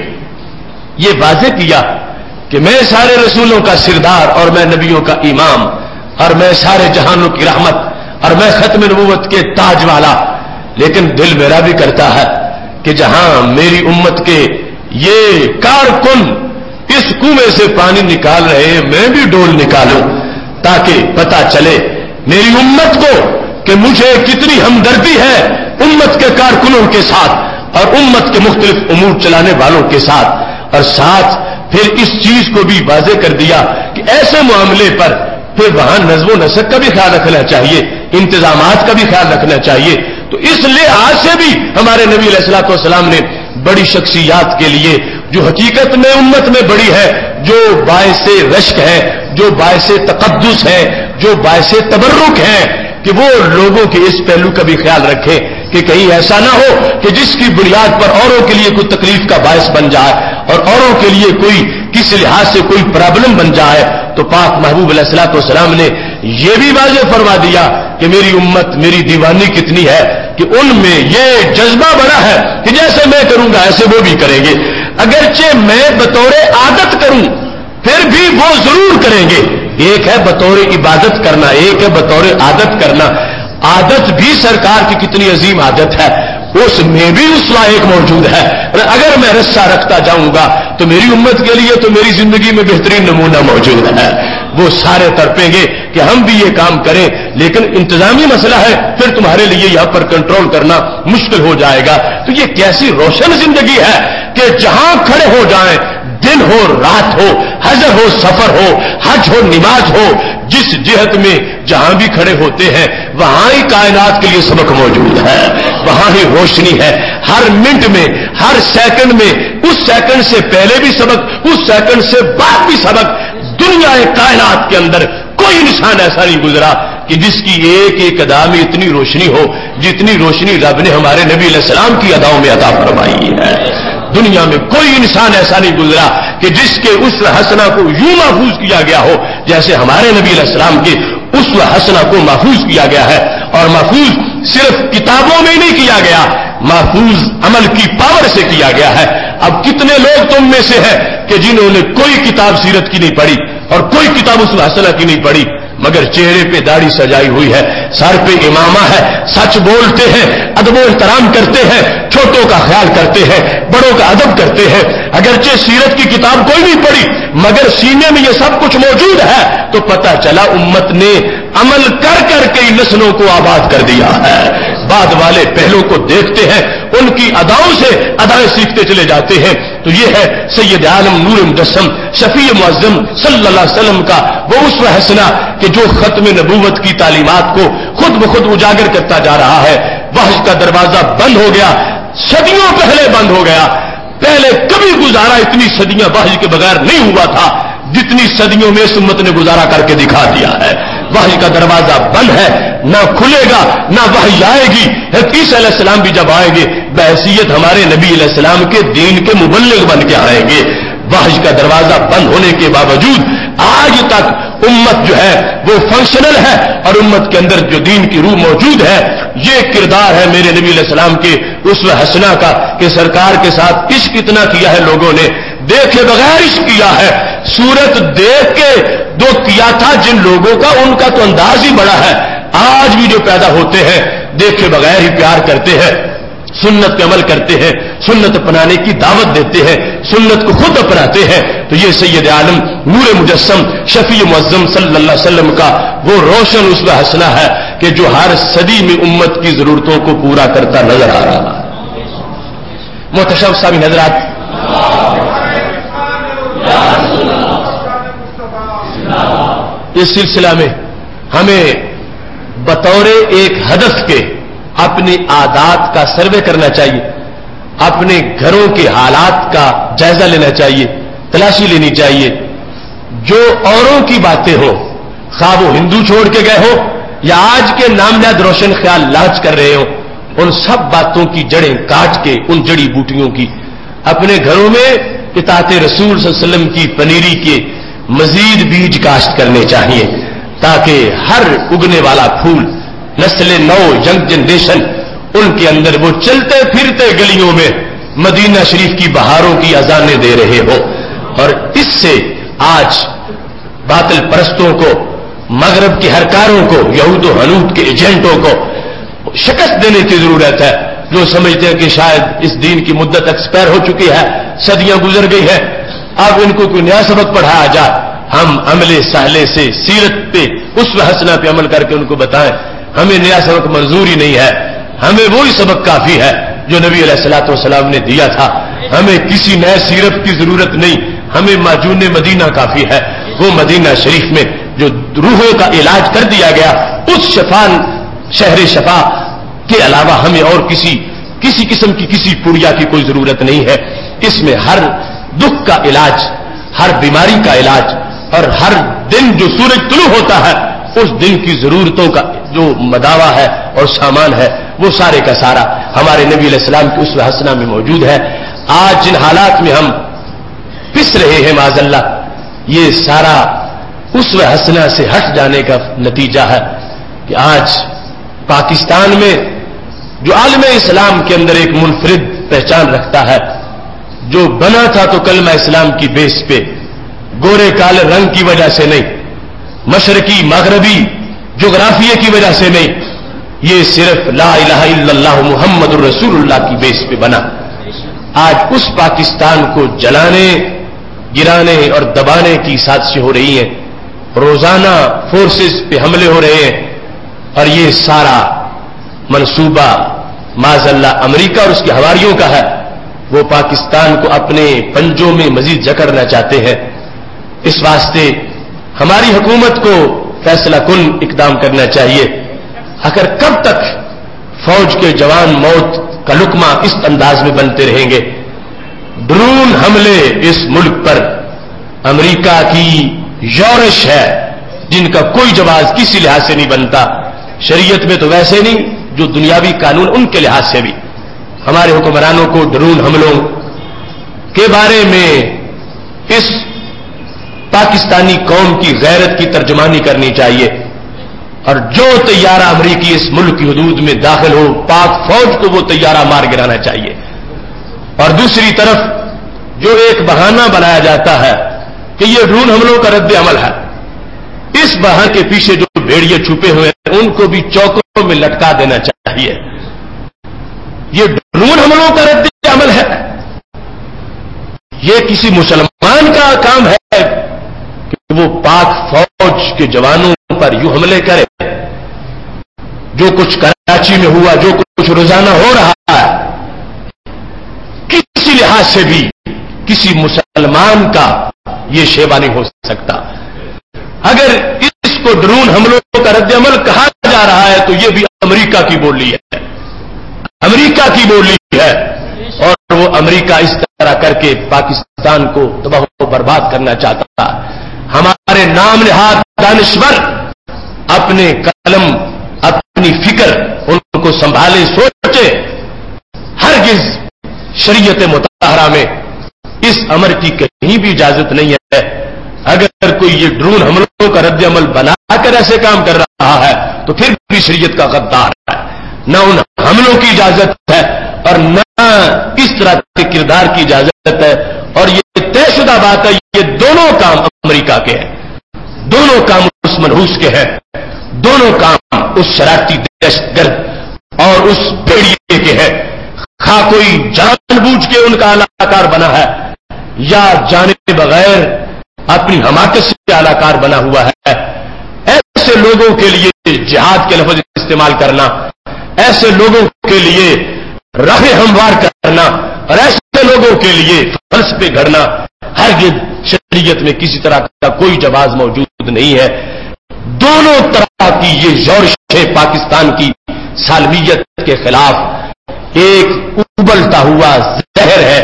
یہ واضح کیا کہ میں سارے رسولوں کا سردار اور میں نبیوں کا امام اور میں سارے جہانوں کی رحمت اور میں ختم نبوت کے تاج والا. لیکن دل میرا بھی کرتا ہے کہ جہاں میری امت کے یہ کارکن اس کنویں سے پانی نکال رہے ہیں میں بھی ڈول نکالوں تاکہ پتہ چلے میری امت کو کہ مجھے کتنی ہمدردی ہے امت کے کارکنوں کے ساتھ اور امت کے مختلف امور چلانے والوں کے ساتھ. اور ساتھ پھر اس چیز کو بھی واضح کر دیا کہ ایسے معاملے پر پھر وہاں نظم و نسق کا بھی خیال رکھنا چاہیے، انتظامات کا بھی خیال رکھنا چاہیے. تو اس لحاظ سے بھی ہمارے نبی علیہ الصلوۃ والسلام نے بڑی شخصیات کے لیے جو حقیقت میں امت میں بڑی ہے، جو باعث رشک ہے، جو باعث تقدس ہے، جو باعث تبرک ہے، کہ وہ لوگوں کے اس پہلو کا بھی خیال رکھیں کہ کہیں ایسا نہ ہو کہ جس کی بنیاد پر اوروں کے لیے کوئی تکلیف کا باعث بن جائے اور اوروں کے لیے کوئی کسی لحاظ سے کوئی پرابلم بن جائے. تو پاک محبوب علیہ الصلوۃ والسلام نے یہ بھی واضح فرما دیا کہ میری امت میری دیوانی کتنی ہے کہ ان میں یہ جذبہ بڑا ہے کہ جیسے میں کروں گا ایسے وہ بھی کریں گے. اگرچہ میں بطور عادت کروں پھر بھی وہ ضرور کریں گے. ایک ہے بطور عبادت کرنا، ایک ہے بطور عادت کرنا. عادت بھی سرکار کی کتنی عظیم عادت ہے، اس میں بھی اسوہ ایک موجود ہے. اگر میں رسہ رکھتا جاؤں گا تو میری امت کے لیے تو میری زندگی میں بہترین نمونہ موجود ہے. وہ سارے تڑپیں گے کہ ہم بھی یہ کام کریں، لیکن انتظامی مسئلہ ہے، پھر تمہارے لیے یہاں پر کنٹرول کرنا مشکل ہو جائے گا. تو یہ کیسی روشن زندگی ہے کہ جہاں کھڑے ہو جائیں، دن ہو رات ہو، حضر ہو سفر ہو، حج ہو نماز ہو، جس جہت میں جہاں بھی کھڑے ہوتے ہیں وہاں ہی کائنات کے لیے سبق موجود ہے، وہاں ہی روشنی ہے. ہر منٹ میں، ہر سیکنڈ میں، اس سیکنڈ سے پہلے بھی سبق، اس سیکنڈ سے بعد بھی سبق. دنیا کائنات کے اندر کوئی نشان ایسا نہیں گزرا کہ جس کی ایک ایک ادا میں اتنی روشنی ہو جتنی روشنی رب نے ہمارے نبی علیہ السلام کی اداؤں میں عطا فرمائی ہے. دنیا میں کوئی انسان ایسا نہیں گزرا کہ جس کے اسوہ حسنہ کو یوں محفوظ کیا گیا ہو جیسے ہمارے نبی علیہ السلام کے اسوہ حسنہ کو محفوظ کیا گیا ہے. اور محفوظ صرف کتابوں میں نہیں کیا گیا، محفوظ عمل کی پاور سے کیا گیا ہے. اب کتنے لوگ تم میں سے ہیں کہ جنہوں نے کوئی کتاب سیرت کی نہیں پڑھی اور کوئی کتاب اسوہ حسنہ کی نہیں پڑھی، مگر چہرے پہ داڑھی سجائی ہوئی ہے، سر پہ امامہ ہے، سچ بولتے ہیں، ادب و احترام کرتے ہیں، چھوٹوں کا خیال کرتے ہیں، بڑوں کا ادب کرتے ہیں. اگرچہ سیرت کی کتاب کوئی نہیں پڑھی مگر سینے میں یہ سب کچھ موجود ہے. تو پتہ چلا امت نے عمل کر کر کے نسلوں کو آباد کر دیا ہے. بعد والے پہلو کو دیکھتے ہیں، ان کی اداؤں سے ادائیں سیکھتے چلے جاتے ہیں۔ تو یہ ہے سید عالم نور مجسم شفیع معظم صلی اللہ علیہ وسلم کا وہ اسوہ حسنہ کہ جو ختم نبوت کی تعلیمات کو خود بخود اجاگر کرتا جا رہا ہے۔ وحی کا دروازہ بند ہو گیا، صدیوں پہلے بند ہو گیا۔ پہلے کبھی گزارا اتنی صدیاں وحی کے بغیر نہیں ہوا تھا جتنی صدیوں میں اس امت نے گزارا کر کے دکھا دیا ہے۔ وحی کا دروازہ بند ہے، نہ کھلے گا نہ وحی آئے گی۔ عیسیٰ علیہ السلام بھی جب آئیں گے بحیثیت ہمارے نبی علیہ السلام کے دین کے مبلغ بن کے آئیں گے۔ وحی کا دروازہ بند ہونے کے باوجود آج تک امت جو ہے وہ فنکشنل ہے، اور امت کے اندر جو دین کی روح موجود ہے۔ یہ کردار ہے میرے نبی علیہ السلام کے اسوہ حسنہ کا کہ سرکار کے ساتھ عشق اتنا کیا ہے لوگوں نے، دیکھے بغیر عشق کیا ہے۔ صورت دیکھ کے جو کیا تھا جن لوگوں کا، ان کا تو انداز ہی بڑا ہے۔ آج بھی جو پیدا ہوتے ہیں دیکھے بغیر ہی پیار کرتے ہیں، سنت پہ عمل کرتے ہیں، سنت اپنانے کی دعوت دیتے ہیں، سنت کو خود اپناتے ہیں۔ تو یہ سید عالم نور مجسم شفیع معظم صلی اللہ علیہ وسلم کا وہ روشن اسوہ حسنہ ہے کہ جو ہر صدی میں امت کی ضرورتوں کو پورا کرتا نظر آ رہا ہے۔ محتشم صاحب حضرات، اس سلسلہ میں ہمیں بطور ایک ہدف کے اپنی عادات کا سروے کرنا چاہیے، اپنے گھروں کے حالات کا جائزہ لینا چاہیے، تلاشی لینی چاہیے۔ جو اوروں کی باتیں ہوں، خواہ وہ ہندو چھوڑ کے گئے ہو یا آج کے نامزد روشن خیال لاج کر رہے ہو، ان سب باتوں کی جڑیں کاٹ کے ان جڑی بوٹیوں کی اپنے گھروں میں اطاعت رسول صلی اللہ علیہ وسلم کی پنیری کے مزید بیج کاشت کرنے چاہیے، تاکہ ہر اگنے والا پھول، نسل نو، ینگ جنریشن، ان کے اندر وہ چلتے پھرتے گلیوں میں مدینہ شریف کی بہاروں کی اذانیں دے رہے ہو۔ اور اس سے آج باطل پرستوں کو، مغرب کے ہرکاروں کو، یہود و حنود کے ایجنٹوں کو شکست دینے کی ضرورت ہے، جو سمجھتے ہیں کہ شاید اس دین کی مدت ایکسپائر ہو چکی ہے، صدیاں گزر گئی ہیں، اب ان کو کوئی نیا سبق پڑھایا جائے۔ ہم عمل صالح سے، سیرت پہ، اسوہ حسنہ پہ عمل کر کے ان کو بتائیں ہمیں نیا سبق منظور ہی نہیں ہے، ہمیں وہی سبق کافی ہے جو نبی علیہ الصلوۃ والسلام نے دیا تھا، ہمیں کسی نئے سیرت کی ضرورت نہیں، ہمیں ماجون مدینہ کافی ہے۔ وہ مدینہ شریف میں جو روحوں کا علاج کر دیا گیا، اس شہر شفا کے علاوہ ہمیں اور کسی قسم کی کسی پڑیا کی کوئی ضرورت نہیں ہے۔ اس میں ہر دکھ کا علاج، ہر بیماری کا علاج، اور ہر دن جو سورج طلوع ہوتا ہے اس دن کی ضرورتوں کا جو مداوا ہے اور سامان ہے، وہ سارے کا سارا ہمارے نبی علیہ السلام کی اسوہ حسنہ میں موجود ہے۔ آج جن حالات میں ہم پس رہے ہیں معاذ اللہ، یہ سارا اسوہ حسنہ سے ہٹ جانے کا نتیجہ ہے کہ آج پاکستان میں جو عالم اسلام کے اندر ایک منفرد پہچان رکھتا ہے، جو بنا تھا تو کلمہ اسلام کی بیس پہ، گورے کالے رنگ کی وجہ سے نہیں، مشرقی مغربی جغرافیے کی وجہ سے نہیں، یہ صرف لا الہ الا اللہ محمد الرسول اللہ کی بیس پہ بنا۔ آج اس پاکستان کو جلانے، گرانے اور دبانے کی سازشیں ہو رہی ہیں، روزانہ فورسز پہ حملے ہو رہے ہیں، اور یہ سارا منصوبہ معاذ اللہ امریکہ اور اس کے حواریوں کا ہے۔ وہ پاکستان کو اپنے پنجوں میں مزید جکڑنا چاہتے ہیں۔ اس واسطے ہماری حکومت کو فیصلہ کن اقدام کرنا چاہیے۔ اگر کب تک فوج کے جوان موت کا لقمہ اس انداز میں بنتے رہیں گے؟ ڈرون حملے اس ملک پر امریکہ کی یورش ہے جن کا کوئی جواز کسی لحاظ سے نہیں بنتا، شریعت میں تو ویسے نہیں، جو دنیاوی قانون ان کے لحاظ سے بھی۔ ہمارے حکمرانوں کو ڈرون حملوں کے بارے میں اس پاکستانی قوم کی غیرت کی ترجمانی کرنی چاہیے، اور جو طیارہ امریکی اس ملک کی حدود میں داخل ہو، پاک فوج کو وہ طیارہ مار گرانا چاہیے۔ اور دوسری طرف جو ایک بہانہ بنایا جاتا ہے کہ یہ ڈرون حملوں کا رد عمل ہے، اس بہانے کے پیچھے جو بھیڑیے چھپے ہوئے ہیں ان کو بھی چوکوں میں لٹکا دینا چاہیے۔ یہ ڈرون حملوں کا رد عمل ہے، یہ کسی مسلمان کا کام ہے کہ وہ پاک فوج کے جوانوں پر یوں حملے کرے؟ جو کچھ کراچی میں ہوا، جو کچھ روزانہ ہو رہا ہے، کسی لحاظ سے بھی کسی مسلمان کا یہ شیوا نہیں ہو سکتا. اگر اس کو ڈرون حملوں کا رد عمل کہا جا رہا ہے تو یہ بھی امریکہ کی بولی ہے، امریکہ کی بولی ہے، اور وہ امریکہ اس طرح کر کے پاکستان کو تباہ و برباد کرنا چاہتا. ہمارے نام نہاد دانشور اپنے قلم، اپنی فکر ان کو سنبھالے، سوچے. ہرگز شریعت مطہرہ میں اس امر کی کہیں بھی اجازت نہیں ہے. اگر کوئی یہ ڈرون حملوں کا رد عمل بنا کر ایسے کام کر رہا ہے تو پھر بھی شریعت کا غدار ہے. نہ ان حملوں کی اجازت ہے اور نہ اس طرح کے کردار کی اجازت ہے. اور یہ طے شدہ بات ہے، یہ دونوں کام امریکہ کے ہیں، دونوں کام اس منحوس کے ہیں، دونوں کام اس شرارتی دہشت گرد اور اس بھیڑیے کے ہیں. خواہ کوئی جان بوجھ کے ان کا اعلی کار بنا ہے یا جانے بغیر اپنی حماقت سے اعلی کار بنا ہوا ہے. ایسے لوگوں کے لیے جہاد کے لفظ استعمال کرنا، ایسے لوگوں کے لیے راہ ہموار کرنا اور ایسے لوگوں کے لیے فلسفے گھڑنا ہرگز شریعت میں کسی طرح کا کوئی جواز موجود نہیں ہے. دونوں طرح کی یہ یورشیں پاکستان کی سالمیت کے خلاف ایک ابلتا ہوا زہر ہے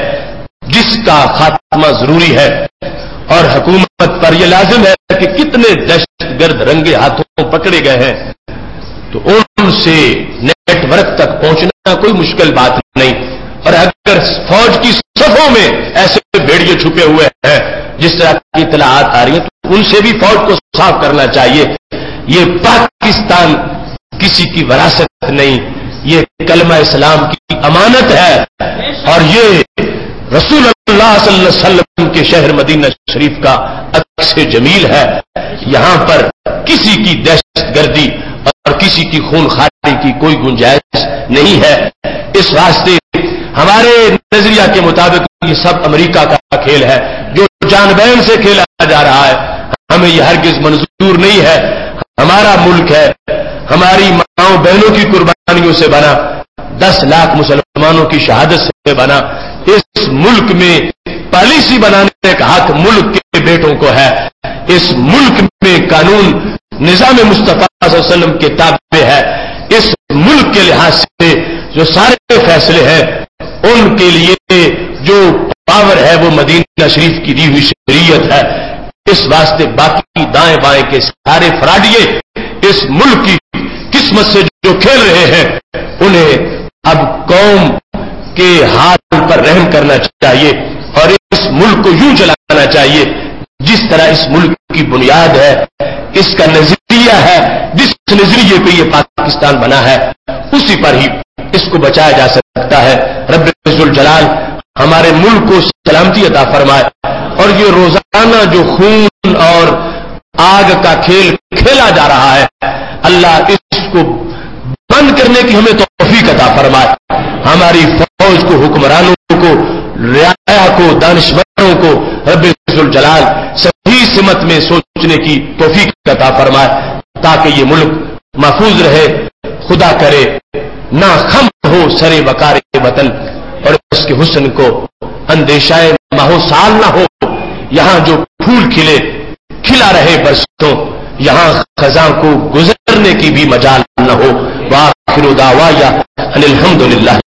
جس کا خاتمہ ضروری ہے. اور حکومت پر یہ لازم ہے کہ کتنے دہشت گرد رنگے ہاتھوں پکڑے گئے ہیں تو ان سے نیٹ ورک تک پہنچنا کوئی مشکل بات نہیں. اور اگر فوج کی صفوں میں ایسے بھیڑیے چھپے ہوئے ہیں جس طرح کی اطلاعات آ رہی ہیں تو ان سے بھی فوج کو صاف کرنا چاہیے. یہ پاکستان کسی کی وراثت نہیں، یہ کلمہ اسلام کی امانت ہے اور یہ رسول اللہ صلی اللہ علیہ وسلم کے شہر مدینہ شریف کا عکس جمیل ہے. یہاں پر کسی کی دہشت گردی اور کسی کی خون خاری کی کوئی گنجائش نہیں ہے. اس واسطے ہمارے نظریہ کے مطابق یہ سب امریکہ کا کھیل ہے جو جان بین سے کھیلا جا رہا ہے. ہمیں یہ ہرگز منظور نہیں ہے. ہمارا ملک ہے، ہماری ماؤں بہنوں کی قربانیوں سے بنا، 10 لاکھ مسلمانوں کی شہادت سے بنا. اس ملک میں پالیسی بنانے کا حق ملک کے بیٹوں کو ہے. اس ملک میں قانون نظام مصطفیٰ صلی اللہ علیہ وسلم کے تابع ہے. اس ملک کے لحاظ سے جو سارے فیصلے ہیں ان کے لیے جو پاور ہے وہ مدینہ شریف کی دی ہوئی شریعت ہے. اس واسطے باقی دائیں بائیں کے سارے فراڈیے اس ملک کی قسمت سے جو کھیل رہے ہیں انہیں اب قوم کے ہاتھ پر رحم کرنا چاہیے اور اس ملک کو یوں چلانا چاہیے جس طرح اس ملک کی بنیاد ہے، اس کا نظریہ ہے، جس نظریے پہ یہ پاکستان بنا ہے اسی پر ہی اس کو بچایا جا سکتا ہے. رب ذوالجلال ہمارے ملک کو سلامتی عطا فرمائے اور یہ روزانہ جو خون اور آگ کا کھیل کھیلا جا رہا ہے اللہ اس کو بند کرنے کی ہمیں توفیق عطا فرمائے. ہماری فوج کو، حکمرانوں کو، رعایا کو، دانشوروں کو رب ذوالجلال صحیح سمت میں سوچنے کی توفیق عطا فرمائے تاکہ یہ ملک محفوظ رہے. خدا کرے نہ خم ہو سرے وقار وطن اور اس کے حسن کو اندیشہ ماہو سال نہ ہو. یہاں جو پھول کھلے کھلا رہے برسوں، یہاں خزاں کو گزرنے کی بھی مجال نہ ہو. وآخر دعوایا ان الحمد للہ